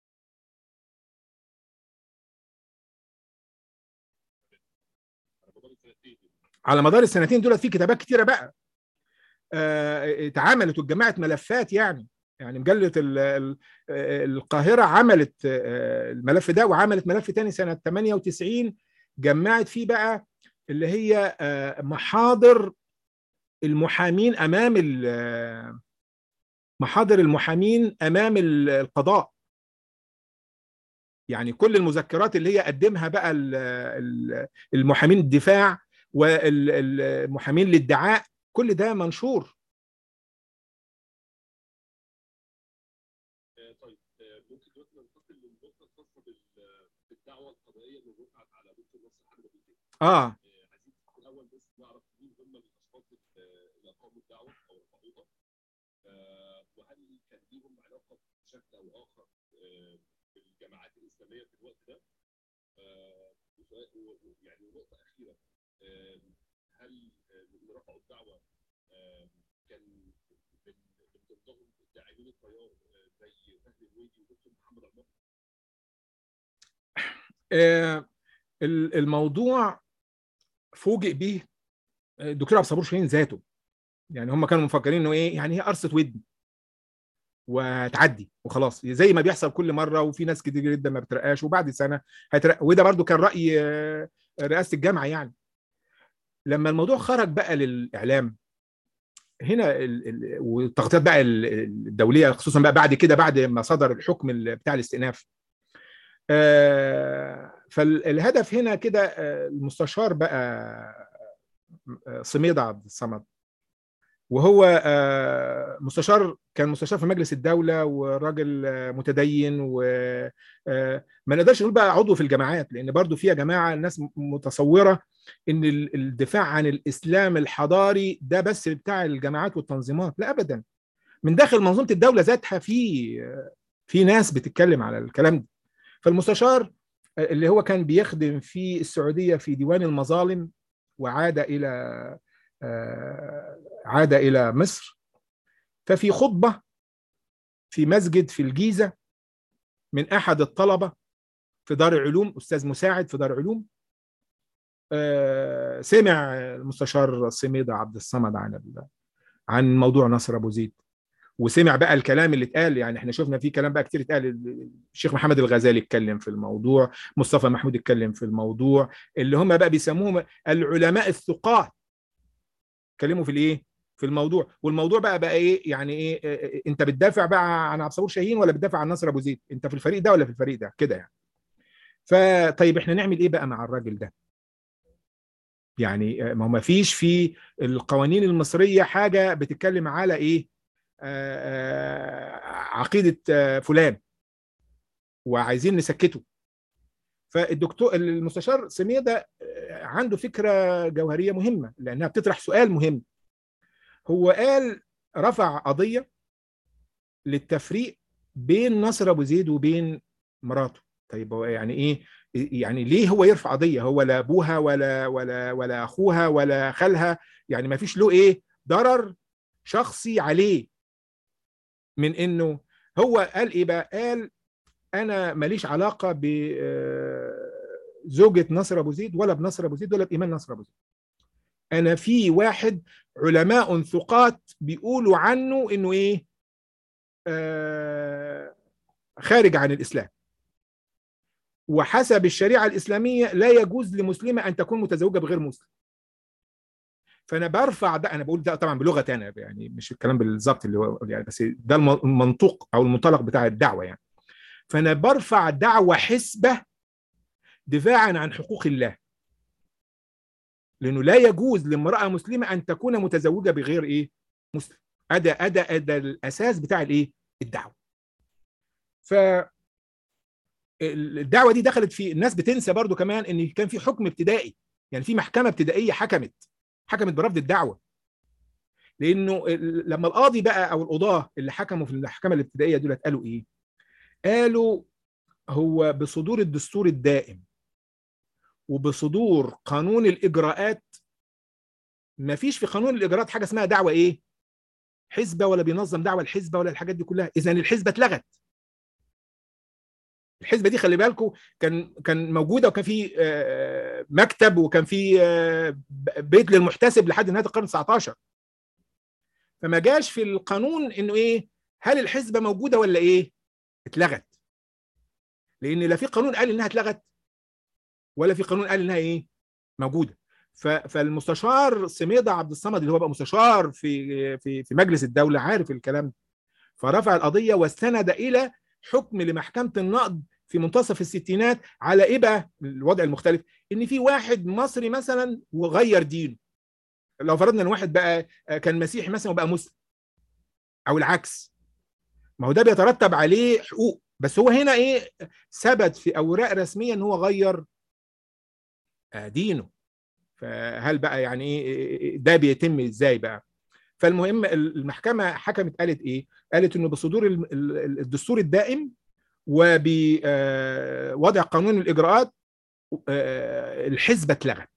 على مدار السنتين دول في كتابات كتيره بقى اتعملت واتجمعت ملفات. يعني مجله القاهره عملت الملف ده، وعملت ملف تاني سنه 98 جمعت فيه بقى اللي هي محاضر المحامين امام القضاء. يعني كل المذكرات اللي هي قدمها بقى المحامين الدفاع والمحامين للادعاء، كل ده منشور. طيب ممكن دلوقتي ننتقل للنقطه الخاصه بالدعوه القضائيه اللي وقعت على دكتور نصر حامد ابو زيد. عايزين في الاول بس نعرف مين هم الاشخاص اللي اقاموا الدعوه او رفعوها، وهل كان ليهم علاقه بشكل او اخر بالجماعات الاسلاميه في الوقت ده؟ يعني نقطه اخيره، هل اللي رفعوا الدعوه كان من ضمنهم داعمين التيار زي فهمي الويدي ودكتور محمد عمار؟ الموضوع فوجئ به الدكتور عبد الصبور شاهين ذاته. يعني هم كانوا مفكرين انه ايه، يعني هي قرصه ودن وتعدي وخلاص زي ما بيحصل كل مره، وفي ناس كتير جدا ما بترقاش وبعد سنه هترقى. وده برضو كان راي رئاسه الجامعه. يعني لما الموضوع خرج بقى للاعلام هنا والتغطيات بقى الدوليه، خصوصا بقى بعد كده بعد ما صدر الحكم بتاع الاستئناف، فالهدف هنا كده المستشار بقى سميدة عبد الصمد، وهو كان مستشار في مجلس الدولة وراجل متدين، وما نقدرش نقول بقى عضو في الجماعات، لأن برضو فيها جماعة الناس متصورة إن الدفاع عن الإسلام الحضاري ده بس بتاع الجماعات والتنظيمات. لا أبدا، من داخل منظومة الدولة ذاتها في ناس بتتكلم على الكلام ده. فالمستشار اللي هو كان بيخدم في السعودية في ديوان المظالم، وعاد إلى مصر. ففي خطبة في مسجد في الجيزة من أحد الطلبة في دار العلوم، أستاذ مساعد في دار العلوم، سمع المستشار سميدة عبد الصمد عن موضوع نصر أبو زيد، وسمع بقى الكلام اللي اتقال. يعني احنا شفنا في كلام بقى كتير اتقال، الشيخ محمد الغزالي اتكلم في الموضوع، مصطفى محمود اتكلم في الموضوع، اللي هم بقى بيسموهم العلماء الثقات اتكلموا في الايه، في الموضوع. والموضوع بقى ايه، يعني ايه انت بتدافع بقى عن عبد الصبور شاهين ولا بتدافع عن نصر ابو زيد؟ انت في الفريق ده ولا في الفريق ده كده يعني. فطيب احنا نعمل ايه بقى مع الراجل ده؟ يعني ما فيش في القوانين المصرية حاجة بتتكلم على ايه عقيدة فلان وعايزين نسكته. فالدكتور المستشار سميدة عنده فكره جوهريه مهمه لانها بتطرح سؤال مهم. هو قال رفع قضيه للتفريق بين نصر ابو زيد وبين مراته. طيب هو يعني ايه؟ يعني ليه هو يرفع قضيه؟ هو لا ابوها ولا اخوها ولا خالها، يعني ما فيش له ايه ضرر شخصي عليه من انه هو قال ايه بقى؟ قال انا ماليش علاقه بزوجة نصر ابو زيد ولا بنصر ابو زيد ولا بايمان نصر ابو زيد. انا في واحد علماء ثقات بيقولوا عنه انه ايه، خارج عن الاسلام، وحسب الشريعه الاسلاميه لا يجوز لمسلمه ان تكون متزوجه بغير مسلم. فانا برفع ده، انا بقول ده طبعا بلغه انا يعني مش الكلام بالظبط اللي هو يعني، بس ده المنطوق او المنطلق بتاع الدعوه يعني. فانا برفع دعوه حسبه دفاعا عن حقوق الله، لانه لا يجوز لامراه مسلمه ان تكون متزوجه بغير ايه مسلم. أدا الاساس بتاع الايه الدعوه. فالدعوه دي دخلت في الناس بتنسى برضو كمان ان كان في حكم ابتدائي، يعني في محكمه ابتدائيه حكمت برفض الدعوه. لانه لما القاضي بقى او القضاه اللي حكموا في المحكمه الابتدائيه دول قالوا ايه؟ قالوا هو بصدور الدستور الدائم وبصدور قانون الاجراءات، ما فيش في قانون الاجراءات حاجه اسمها دعوه ايه حزبه، ولا بينظم دعوه الحزبه ولا الحاجات دي كلها. اذا الحزبه اتلغت. الحزبه دي خلي بالكم كان موجوده، وكان في مكتب، وكان في بيت للمحتسب لحد نهايه القرن 19. فما جاش في القانون انه ايه هل الحزبه موجوده ولا ايه، اتلغت. لان لا في قانون قال انها اتلغت ولا في قانون قال انها ايه موجوده. فالمستشار سميدة عبد الصمد اللي هو بقى مستشار في مجلس الدوله عارف الكلام ده، فرفع القضيه واستند الى حكم لمحكمه النقض في منتصف الستينات على ايه بقى الوضع المختلف؟ ان في واحد مصري مثلا وغير دينه، لو فرضنا ان واحد بقى كان مسيحي مثلا وبقى مسلم او العكس، ما هو ده بيترتب عليه حقوق. بس هو هنا ايه ثبت في اوراق رسميه ان هو غير دينه. فهل بقى يعني ايه ده بيتم ازاي بقى؟ فالمهم المحكمه حكمت قالت ايه؟ قالت انه بصدور الدستور الدائم وبوضع قانون الاجراءات الحزبه اتلغت،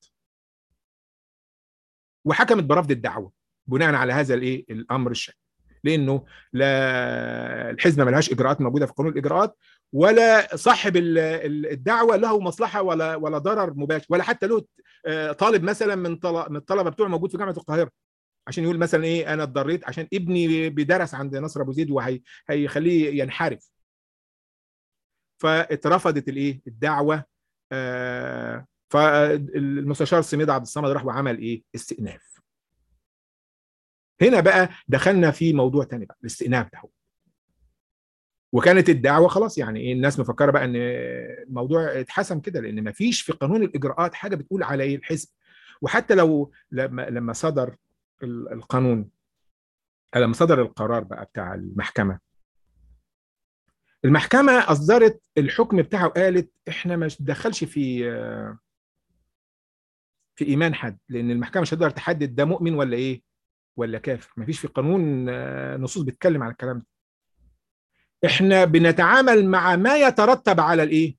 وحكمت برفض الدعوه بناء على هذا الايه الامر الشائع. لانه لا الحزبه ملهاش اجراءات موجوده في قانون الاجراءات، ولا صاحب الدعوه له مصلحه ولا ضرر مباشر، ولا حتى له طالب مثلا من الطلبه بتوعه موجود في جامعه القاهره عشان يقول مثلا ايه انا اتضريت عشان ابني بيدرس عند نصر ابو زيد وهيخليه ينحرف. فاترفضت الايه الدعوه. فالمستشار سميدة عبد الصمد راح وعمل ايه استئناف. هنا بقى دخلنا في موضوع تاني بقى الاستئناف ده. وكانت الدعوه خلاص يعني ايه الناس مفكره بقى ان الموضوع اتحسم كده، لان ما فيش في قانون الاجراءات حاجه بتقول على ايه الحزب. وحتى لو لما صدر القانون، لما صدر القرار بقى بتاع المحكمه اصدرت الحكم بتاعه وقالت احنا ما ندخلش في ايمان حد، لان المحكمه مش هتقدر تحدد ده مؤمن ولا ايه ولا كافر. ما فيش في القانون نصوص بتتكلم على الكلام ده. احنا بنتعامل مع ما يترتب على الايه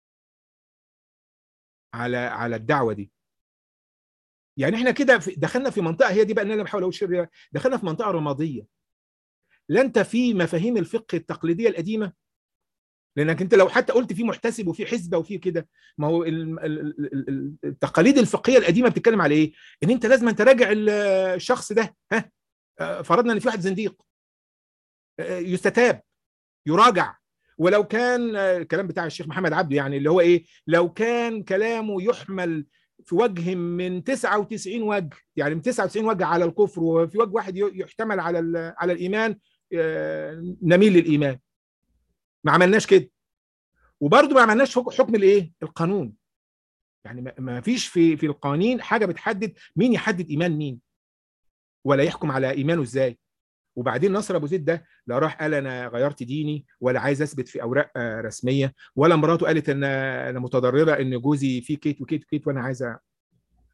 على الدعوه دي. يعني احنا كده دخلنا في منطقه، هي دي بقى اللي انا بحاول اقول دخلنا في منطقه رماديه. لا انت في مفاهيم الفقه التقليديه القديمه، لانك انت لو حتى قلت في محتسب وفي حزبه وفي كده، ما هو التقاليد الفقهيه القديمه بتتكلم على ايه؟ ان انت لازم تراجع الشخص ده. ها فرضنا ان في واحد زنديق يستتاب يراجع، ولو كان الكلام بتاع الشيخ محمد عبده يعني اللي هو ايه، لو كان كلامه يحمل في وجه من 99 وجه، يعني من 99 وجه على الكفر، وفي وجه واحد يحتمل على الايمان، نميل للايمان. ما عملناش كده، وبرضه ما عملناش حكم الايه القانون. يعني ما فيش في القوانين حاجه بتحدد مين يحدد ايمان مين ولا يحكم على ايمانه ازاي. وبعدين نصر ابو زيد ده لا راح قال انا غيرت ديني ولا عايز اثبت في اوراق رسميه، ولا مراته قالت ان انا متضرره ان جوزي فيه كيت وكيت وكيت وانا عايزه.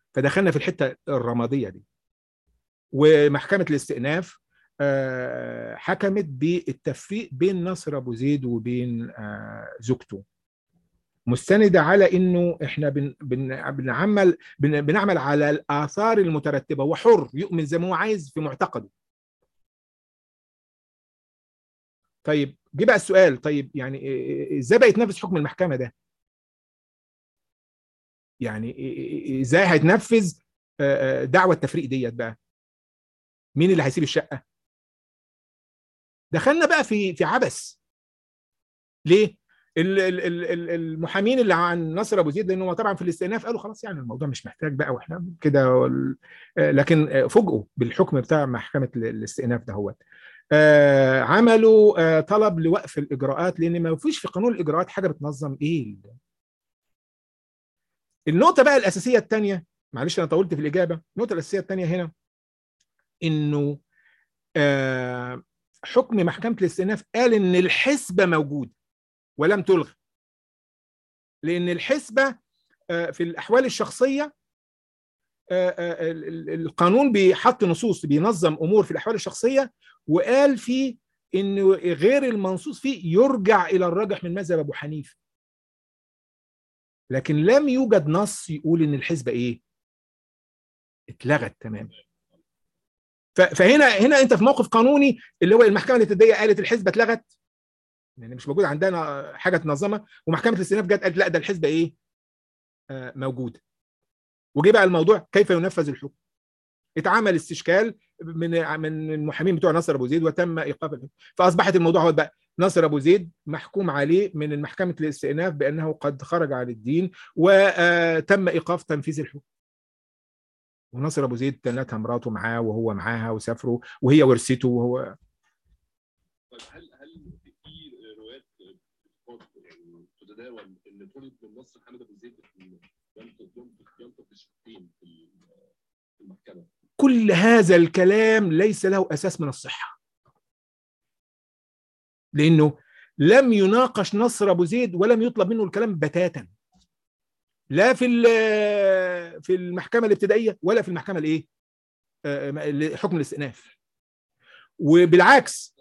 فدخلنا في الحته الرماديه دي. ومحكمه الاستئناف حكمت بالتفريق بين ناصر ابو زيد وبين زوجته، مستندة على انه احنا بنعمل على الاثار المترتبه، وحر يؤمن زي ما هو عايز في معتقده. طيب جه بقى السؤال، طيب يعني ازاي بقى يتنفذ حكم المحكمه ده؟ يعني ازاي هيتنفذ دعوه التفريق ديت بقى؟ مين اللي هيسيب الشقه؟ دخلنا بقى في عبث. ليه؟ المحامين اللي عن ناصر ابو زيد، لانه طبعا في الاستئناف قالوا خلاص يعني الموضوع مش محتاج بقى واحنا كده، لكن فوجئوا بالحكم بتاع محكمه الاستئناف ده. هو عملوا طلب لوقف الاجراءات، لان ما فيش في قانون الاجراءات حاجه بتنظم ايه. النقطه بقى الاساسيه الثانيه، معلش انا طولت في الاجابه، النقطه الاساسيه الثانيه هنا انه حكم محكمه الاستئناف قال ان الحسبه موجوده ولم تلغى، لان الحسبه في الاحوال الشخصيه القانون بيحط نصوص بينظم امور في الاحوال الشخصيه، وقال فيه انه غير المنصوص فيه يرجع الى الراجح من مذهب ابو حنيفه، لكن لم يوجد نص يقول ان الحسبه ايه؟ اتلغت تماما. فهنا انت في موقف قانوني اللي هو المحكمه الابتدائيه قالت الحسبه اتلغت، يعني مش موجود عندنا حاجه تنظمها، ومحكمه الاستئناف جت قالت لا ده الحسبه ايه؟ موجوده. وجي بقى الموضوع كيف ينفذ الحكم. اتعمل استشكال من المحامين بتوع ناصر ابو زيد وتم ايقاف الحكم، فاصبحت الموضوع هو بقى ناصر ابو زيد محكوم عليه من محكمه الاستئناف بانه قد خرج عن الدين، وتم ايقاف تنفيذ الحكم. وناصر ابو زيد تنتها مراته معاه وهو معاها وسافروا وهي ورثته وهو. طيب هل في روايات تتداول ان طلب من نصر حامد ابو زيد ينطق بشقين في المحكمه؟ كل هذا الكلام ليس له اساس من الصحه، لانه لم يناقش نصر ابو زيد ولم يطلب منه الكلام بتاتا، لا في المحكمه الابتدائيه ولا في المحكمه الايه حكم الاستئناف. وبالعكس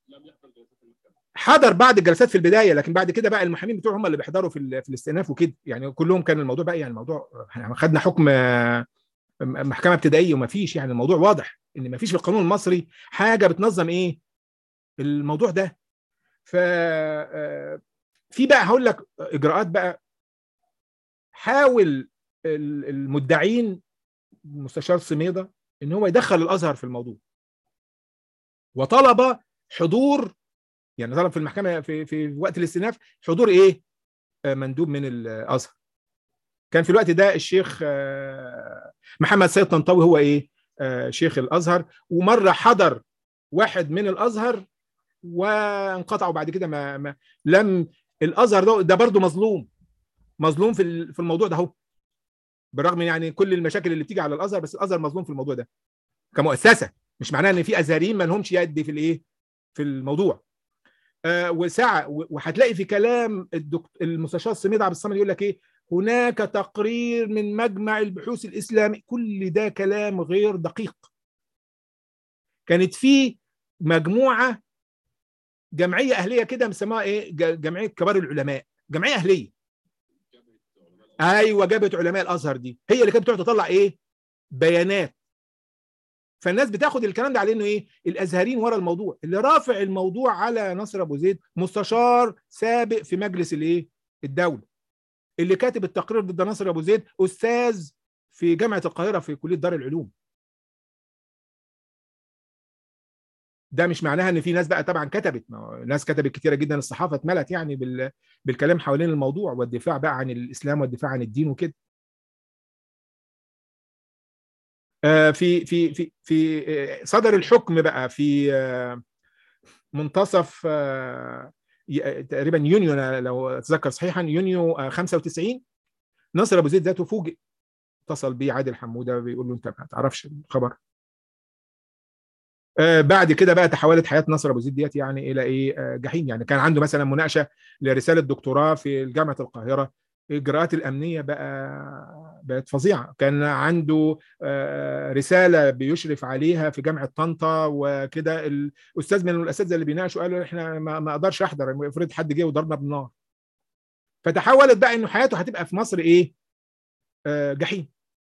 حضر بعض الجلسات في البدايه، لكن بعد كده بقى المحامين بتوعهم هم اللي بيحضروا في الاستئناف وكده، يعني كلهم كان الموضوع بقى يعني الموضوع احنا خدنا حكم محكمه ابتدائيه وما فيش، يعني الموضوع واضح ان ما فيش في القانون المصري حاجه بتنظم ايه الموضوع ده. ف في بقى هقول لك اجراءات بقى. حاول المدعين المستشار سميضه ان هو يدخل الازهر في الموضوع، وطلب حضور، يعني طلب في المحكمه في وقت الاستئناف حضور ايه مندوب من الازهر. كان في الوقت ده الشيخ محمد سيد طنطاوي هو ايه شيخ الازهر، ومره حضر واحد من الازهر وانقطعوا بعد كده. ما لم الازهر ده برضه مظلوم في الموضوع ده، هو بالرغم من يعني كل المشاكل اللي بتيجي على الازهر، بس الازهر مظلوم في الموضوع ده كمؤسسه، مش معناه ان في ازهريين ما لهمش يد في الايه في الموضوع. وسعى، وهتلاقي في كلام المستشار سميد عبد الصمد يقول لك ايه، هناك تقرير من مجمع البحوث الاسلامي، كل ده كلام غير دقيق. كانت في مجموعه جمعيه اهليه كده مسماها ايه جمعيه كبار العلماء، جمعيه اهليه، ايوه جابت علماء الازهر دي، هي اللي كانت بتقعد تطلع ايه بيانات. فالناس بتاخد الكلام ده على انه ايه الازهريين ورا الموضوع. اللي رافع الموضوع على نصر ابو زيد مستشار سابق في مجلس الايه الدوله، اللي كاتب التقرير ضد نصر ابو زيد استاذ في جامعه القاهره في كليه دار العلوم. ده مش معناها ان في ناس بقى طبعا كتبت، ناس كتبت كتيره جدا، الصحافه اتملت يعني بالكلام حوالين الموضوع والدفاع بقى عن الاسلام والدفاع عن الدين وكده. في صدر الحكم بقى في منتصف تقريبا يونيو، لو اتذكر صحيحا يونيو 95. ناصر ابو زيد ذاته فوجئ، اتصل بيه عادل حموده بيقول له انت ما تعرفش الخبر. بعد كده بقى تحولت حياه ناصر ابو زيد ديت يعني الى ايه جحيم. يعني كان عنده مثلا مناقشه لرساله دكتوراه في جامعه القاهره، الاجراءات الامنيه بقى بقت فظيعه. كان عنده رساله بيشرف عليها في جامعه طنطا وكده. الاستاذ من الاساتذه اللي بيناقشوا قالوا احنا ما اقدرش احضر، افرض حد جه وضربنا بالنار. فتحولت بقى انه حياته هتبقى في مصر ايه؟ جحيم.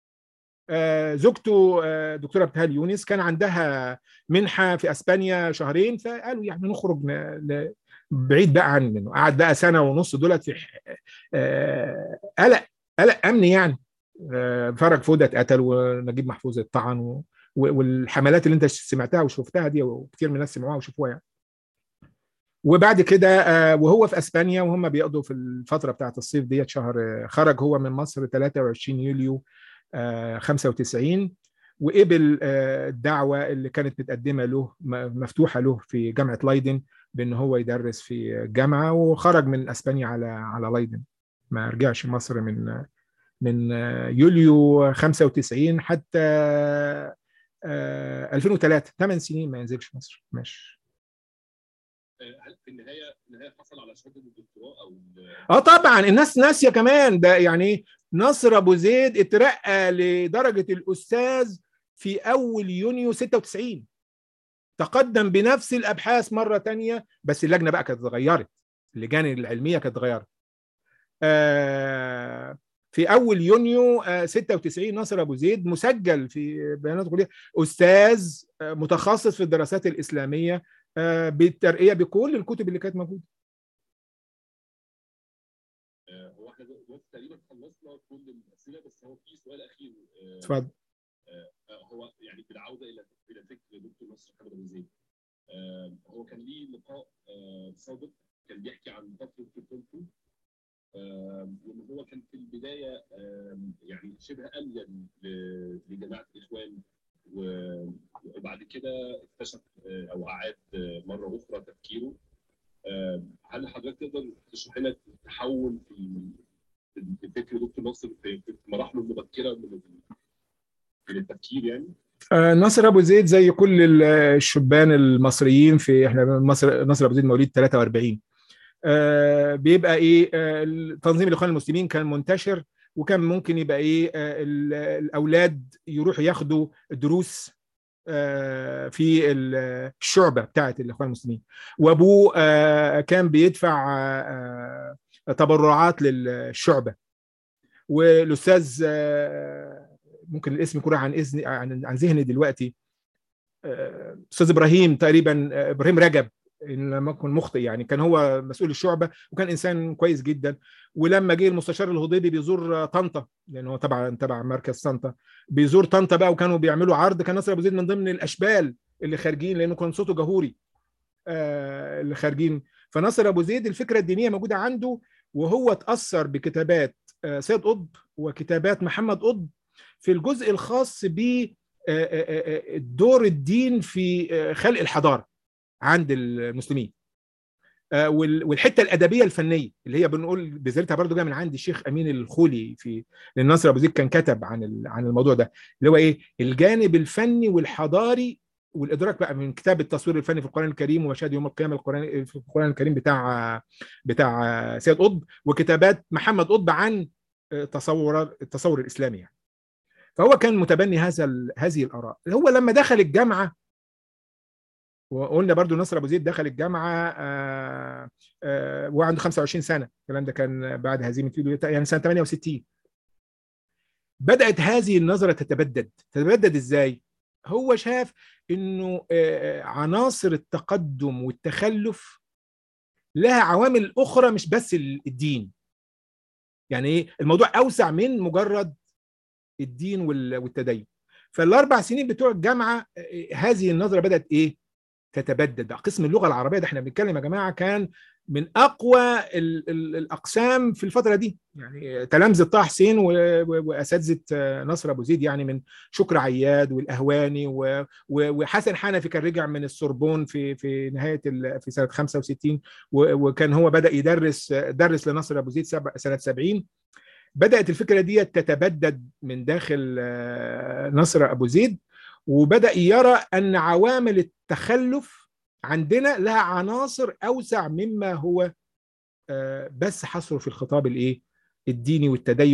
زوجته دكتوره ابتهال يونس كان عندها منحه في اسبانيا شهرين، فقالوا يعني نخرج بعيد بقى عنه. قعد بقى سنه ونص دولت في قلق امني يعني. فرج فودة اتقتل، ونجيب محفوظ اتطعن، والحملات اللي انت سمعتها وشفتها دي وكتير من الناس سمعوها وشافوها يعني. وبعد كده وهو في اسبانيا وهم بيقضوا في الفتره بتاعت الصيف ديت شهر، خرج هو من مصر 23 يوليو 95، وقبل الدعوه اللي كانت متقدمه له مفتوحه له في جامعه لايدن بان هو يدرس في الجامعه، وخرج من اسبانيا على لايدن. ما رجعش مصر من يوليو 95 حتى 2003، 8 سنين ما ينزلش مصر. ماشي. هل في النهايه حصل على شهاده الدكتوراه طبعا الناس ناسيه كمان ده. يعني نصر ابو زيد اترقى لدرجه الاستاذ في اول يونيو 96، تقدم بنفس الابحاث مره تانية، بس اللجنه بقى كانت اتغيرت، اللجان العلميه كانت اتغيرت. في اول يونيو 96 نصر ابو زيد مسجل في بيانات الكليه استاذ متخصص في الدراسات الاسلاميه بالترقيه بكل الكتب اللي كانت موجوده. هو احنا دلوقتي تقريبا خلصنا كل الاسئله، بس هو في سؤال اخير. اتفضل. هو يعني بالعوده الى فكر دكتور نصر محمد ابو زيد. هو كان ليه لقاء سابق كان بيحكي عن فتره طفولته، وان هو كان في البدايه يعني شبه ألين لجماعه الاخوان، وبعد كده اكتشف او اعاد مره اخرى تفكيره. هل حضرتك تقدر تشرح لنا التحول في فكر دكتور ناصر في مراحله المبكره من التفكير يعني؟ ناصر ابو زيد زي كل الشبان المصريين، في احنا مصر، ناصر ابو زيد مواليد 43. بيبقى ايه تنظيم الاخوان المسلمين كان منتشر، وكان ممكن يبقى ايه الاولاد يروحوا ياخدوا دروس في الشعبه بتاعه الاخوان المسلمين، وابوه كان بيدفع تبرعات للشعبه. والاستاذ ممكن الاسم يكون عن اذن عن ذهني دلوقتي، استاذ ابراهيم تقريبا، ابراهيم رجب ان لم اكن مخطئ يعني، كان هو مسؤول الشعبه وكان انسان كويس جدا. ولما جه المستشار الهضيبي بيزور طنطا، لان هو تبع مركز طنطا، بيزور طنطا بقى وكانوا بيعملوا عرض، كان ناصر ابو زيد من ضمن الاشبال اللي خارجين، لانه كان صوته جهوري اللي خارجين. فناصر ابو زيد الفكره الدينيه موجوده عنده، وهو اتاثر بكتابات سيد قطب وكتابات محمد قطب في الجزء الخاص ب دور الدين في خلق الحضاره عند المسلمين، والحته الادبيه الفنيه اللي هي بنقول بذرتها برضو جايه من عند الشيخ امين الخولي. لان ناصر ابو زيد كان كتب عن الموضوع ده، اللي هو ايه الجانب الفني والحضاري والادراك بقى من كتاب التصوير الفني في القران الكريم ومشاهد يوم القيامه في القران الكريم بتاع سيد قطب، وكتابات محمد قطب عن التصور الاسلامي يعني. فهو كان متبني هذه الاراء. هو لما دخل الجامعه، وقلنا برضو نصر ابو زيد دخل الجامعه وعنده 25 سنه، الكلام ده كان بعد هزيمه يوليو يعني سنه 68. بدات هذه النظره تتبدد ازاي؟ هو شاف انه عناصر التقدم والتخلف لها عوامل اخرى مش بس الدين. يعني ايه الموضوع اوسع من مجرد الدين والتدين. فالاربع سنين بتوع الجامعه هذه النظره بدات ايه تتبدد بقى. قسم اللغه العربيه ده احنا بنتكلم يا جماعه كان من اقوى الاقسام في الفتره دي، يعني تلامذه طه حسين واساتذه نصر ابو زيد، يعني من شكر عياد والاهواني وحسن حنفي كان رجع من السوربون في نهايه في سنه 65، وكان هو بدا درس لنصر ابو زيد سنه 70. بدات الفكره دي تتبدد من داخل نصر ابو زيد، وبدأ يرى أن عوامل التخلف عندنا لها عناصر أوسع مما هو بس حصره في الخطاب الديني والتدين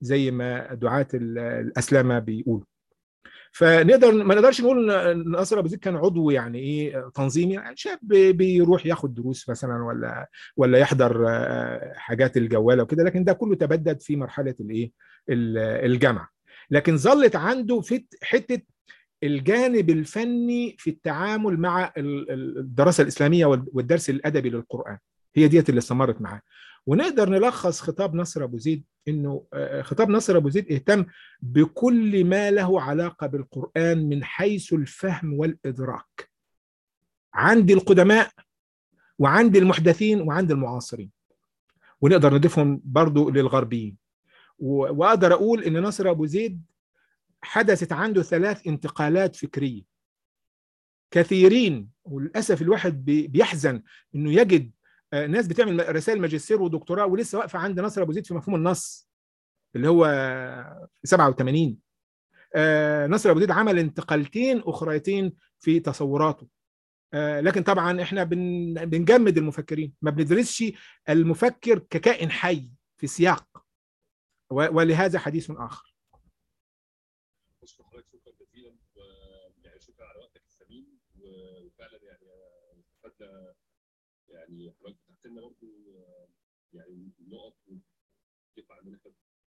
زي ما دعاة الأسلامة بيقولوا. فنقدر ما نقدرش نقول ان ناصر ابو زيد كان عضو يعني ايه تنظيمي، يعني شاب بيروح ياخد دروس مثلا ولا يحضر حاجات الجواله وكده، لكن ده كله تبدد في مرحله الايه الجامعه. لكن ظلت عنده في حته الجانب الفني في التعامل مع الدراسه الاسلاميه والدرس الادبي للقران، هي ديت اللي استمرت معاه. ونقدر نلخص خطاب نصر ابو زيد انه خطاب نصر ابو زيد اهتم بكل ما له علاقه بالقران من حيث الفهم والادراك، عند القدماء وعند المحدثين وعند المعاصرين، ونقدر نضيفهم برضو للغربيين. واقدر اقول ان نصر ابو زيد حدثت عنده 3 انتقالات فكريه. كثيرين وللاسف الواحد بيحزن انه يجد ناس بتعمل رسائل ماجستير ودكتوراه ولسه واقفه عند نصر ابو زيد في مفهوم النص اللي هو 87. نصر ابو زيد عمل انتقالتين اخريتين في تصوراته. لكن طبعا احنا بنجمد المفكرين، ما بندرسش المفكر ككائن حي في سياق، ولهذا حديث اخر. بشكر حضرتك شكرا جزيلا، ويعني شكرا على وقتك الثمين، وفعلا يعني استفدنا، يعني حضرتك فتحت لنا برضه يعني نقط ودفع منها.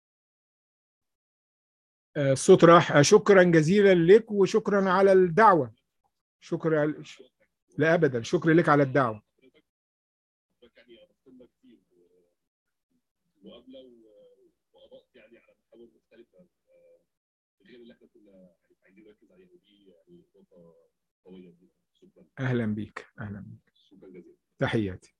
الصوت راح. شكرا جزيلا لك وشكرا على الدعوة. شكرا. لا أبدا، شكرا لك على الدعوة. يعني أضفت لنا كتير مقابلة، وأضفت يعني على محاور مختلفة غير اللي احنا كنا عايزين نركز عليها، ودي يعني نقطة قوية جدا. شكرا. أهلا بيك، أهلا بيك. شكرا جزيلا. تحياتي.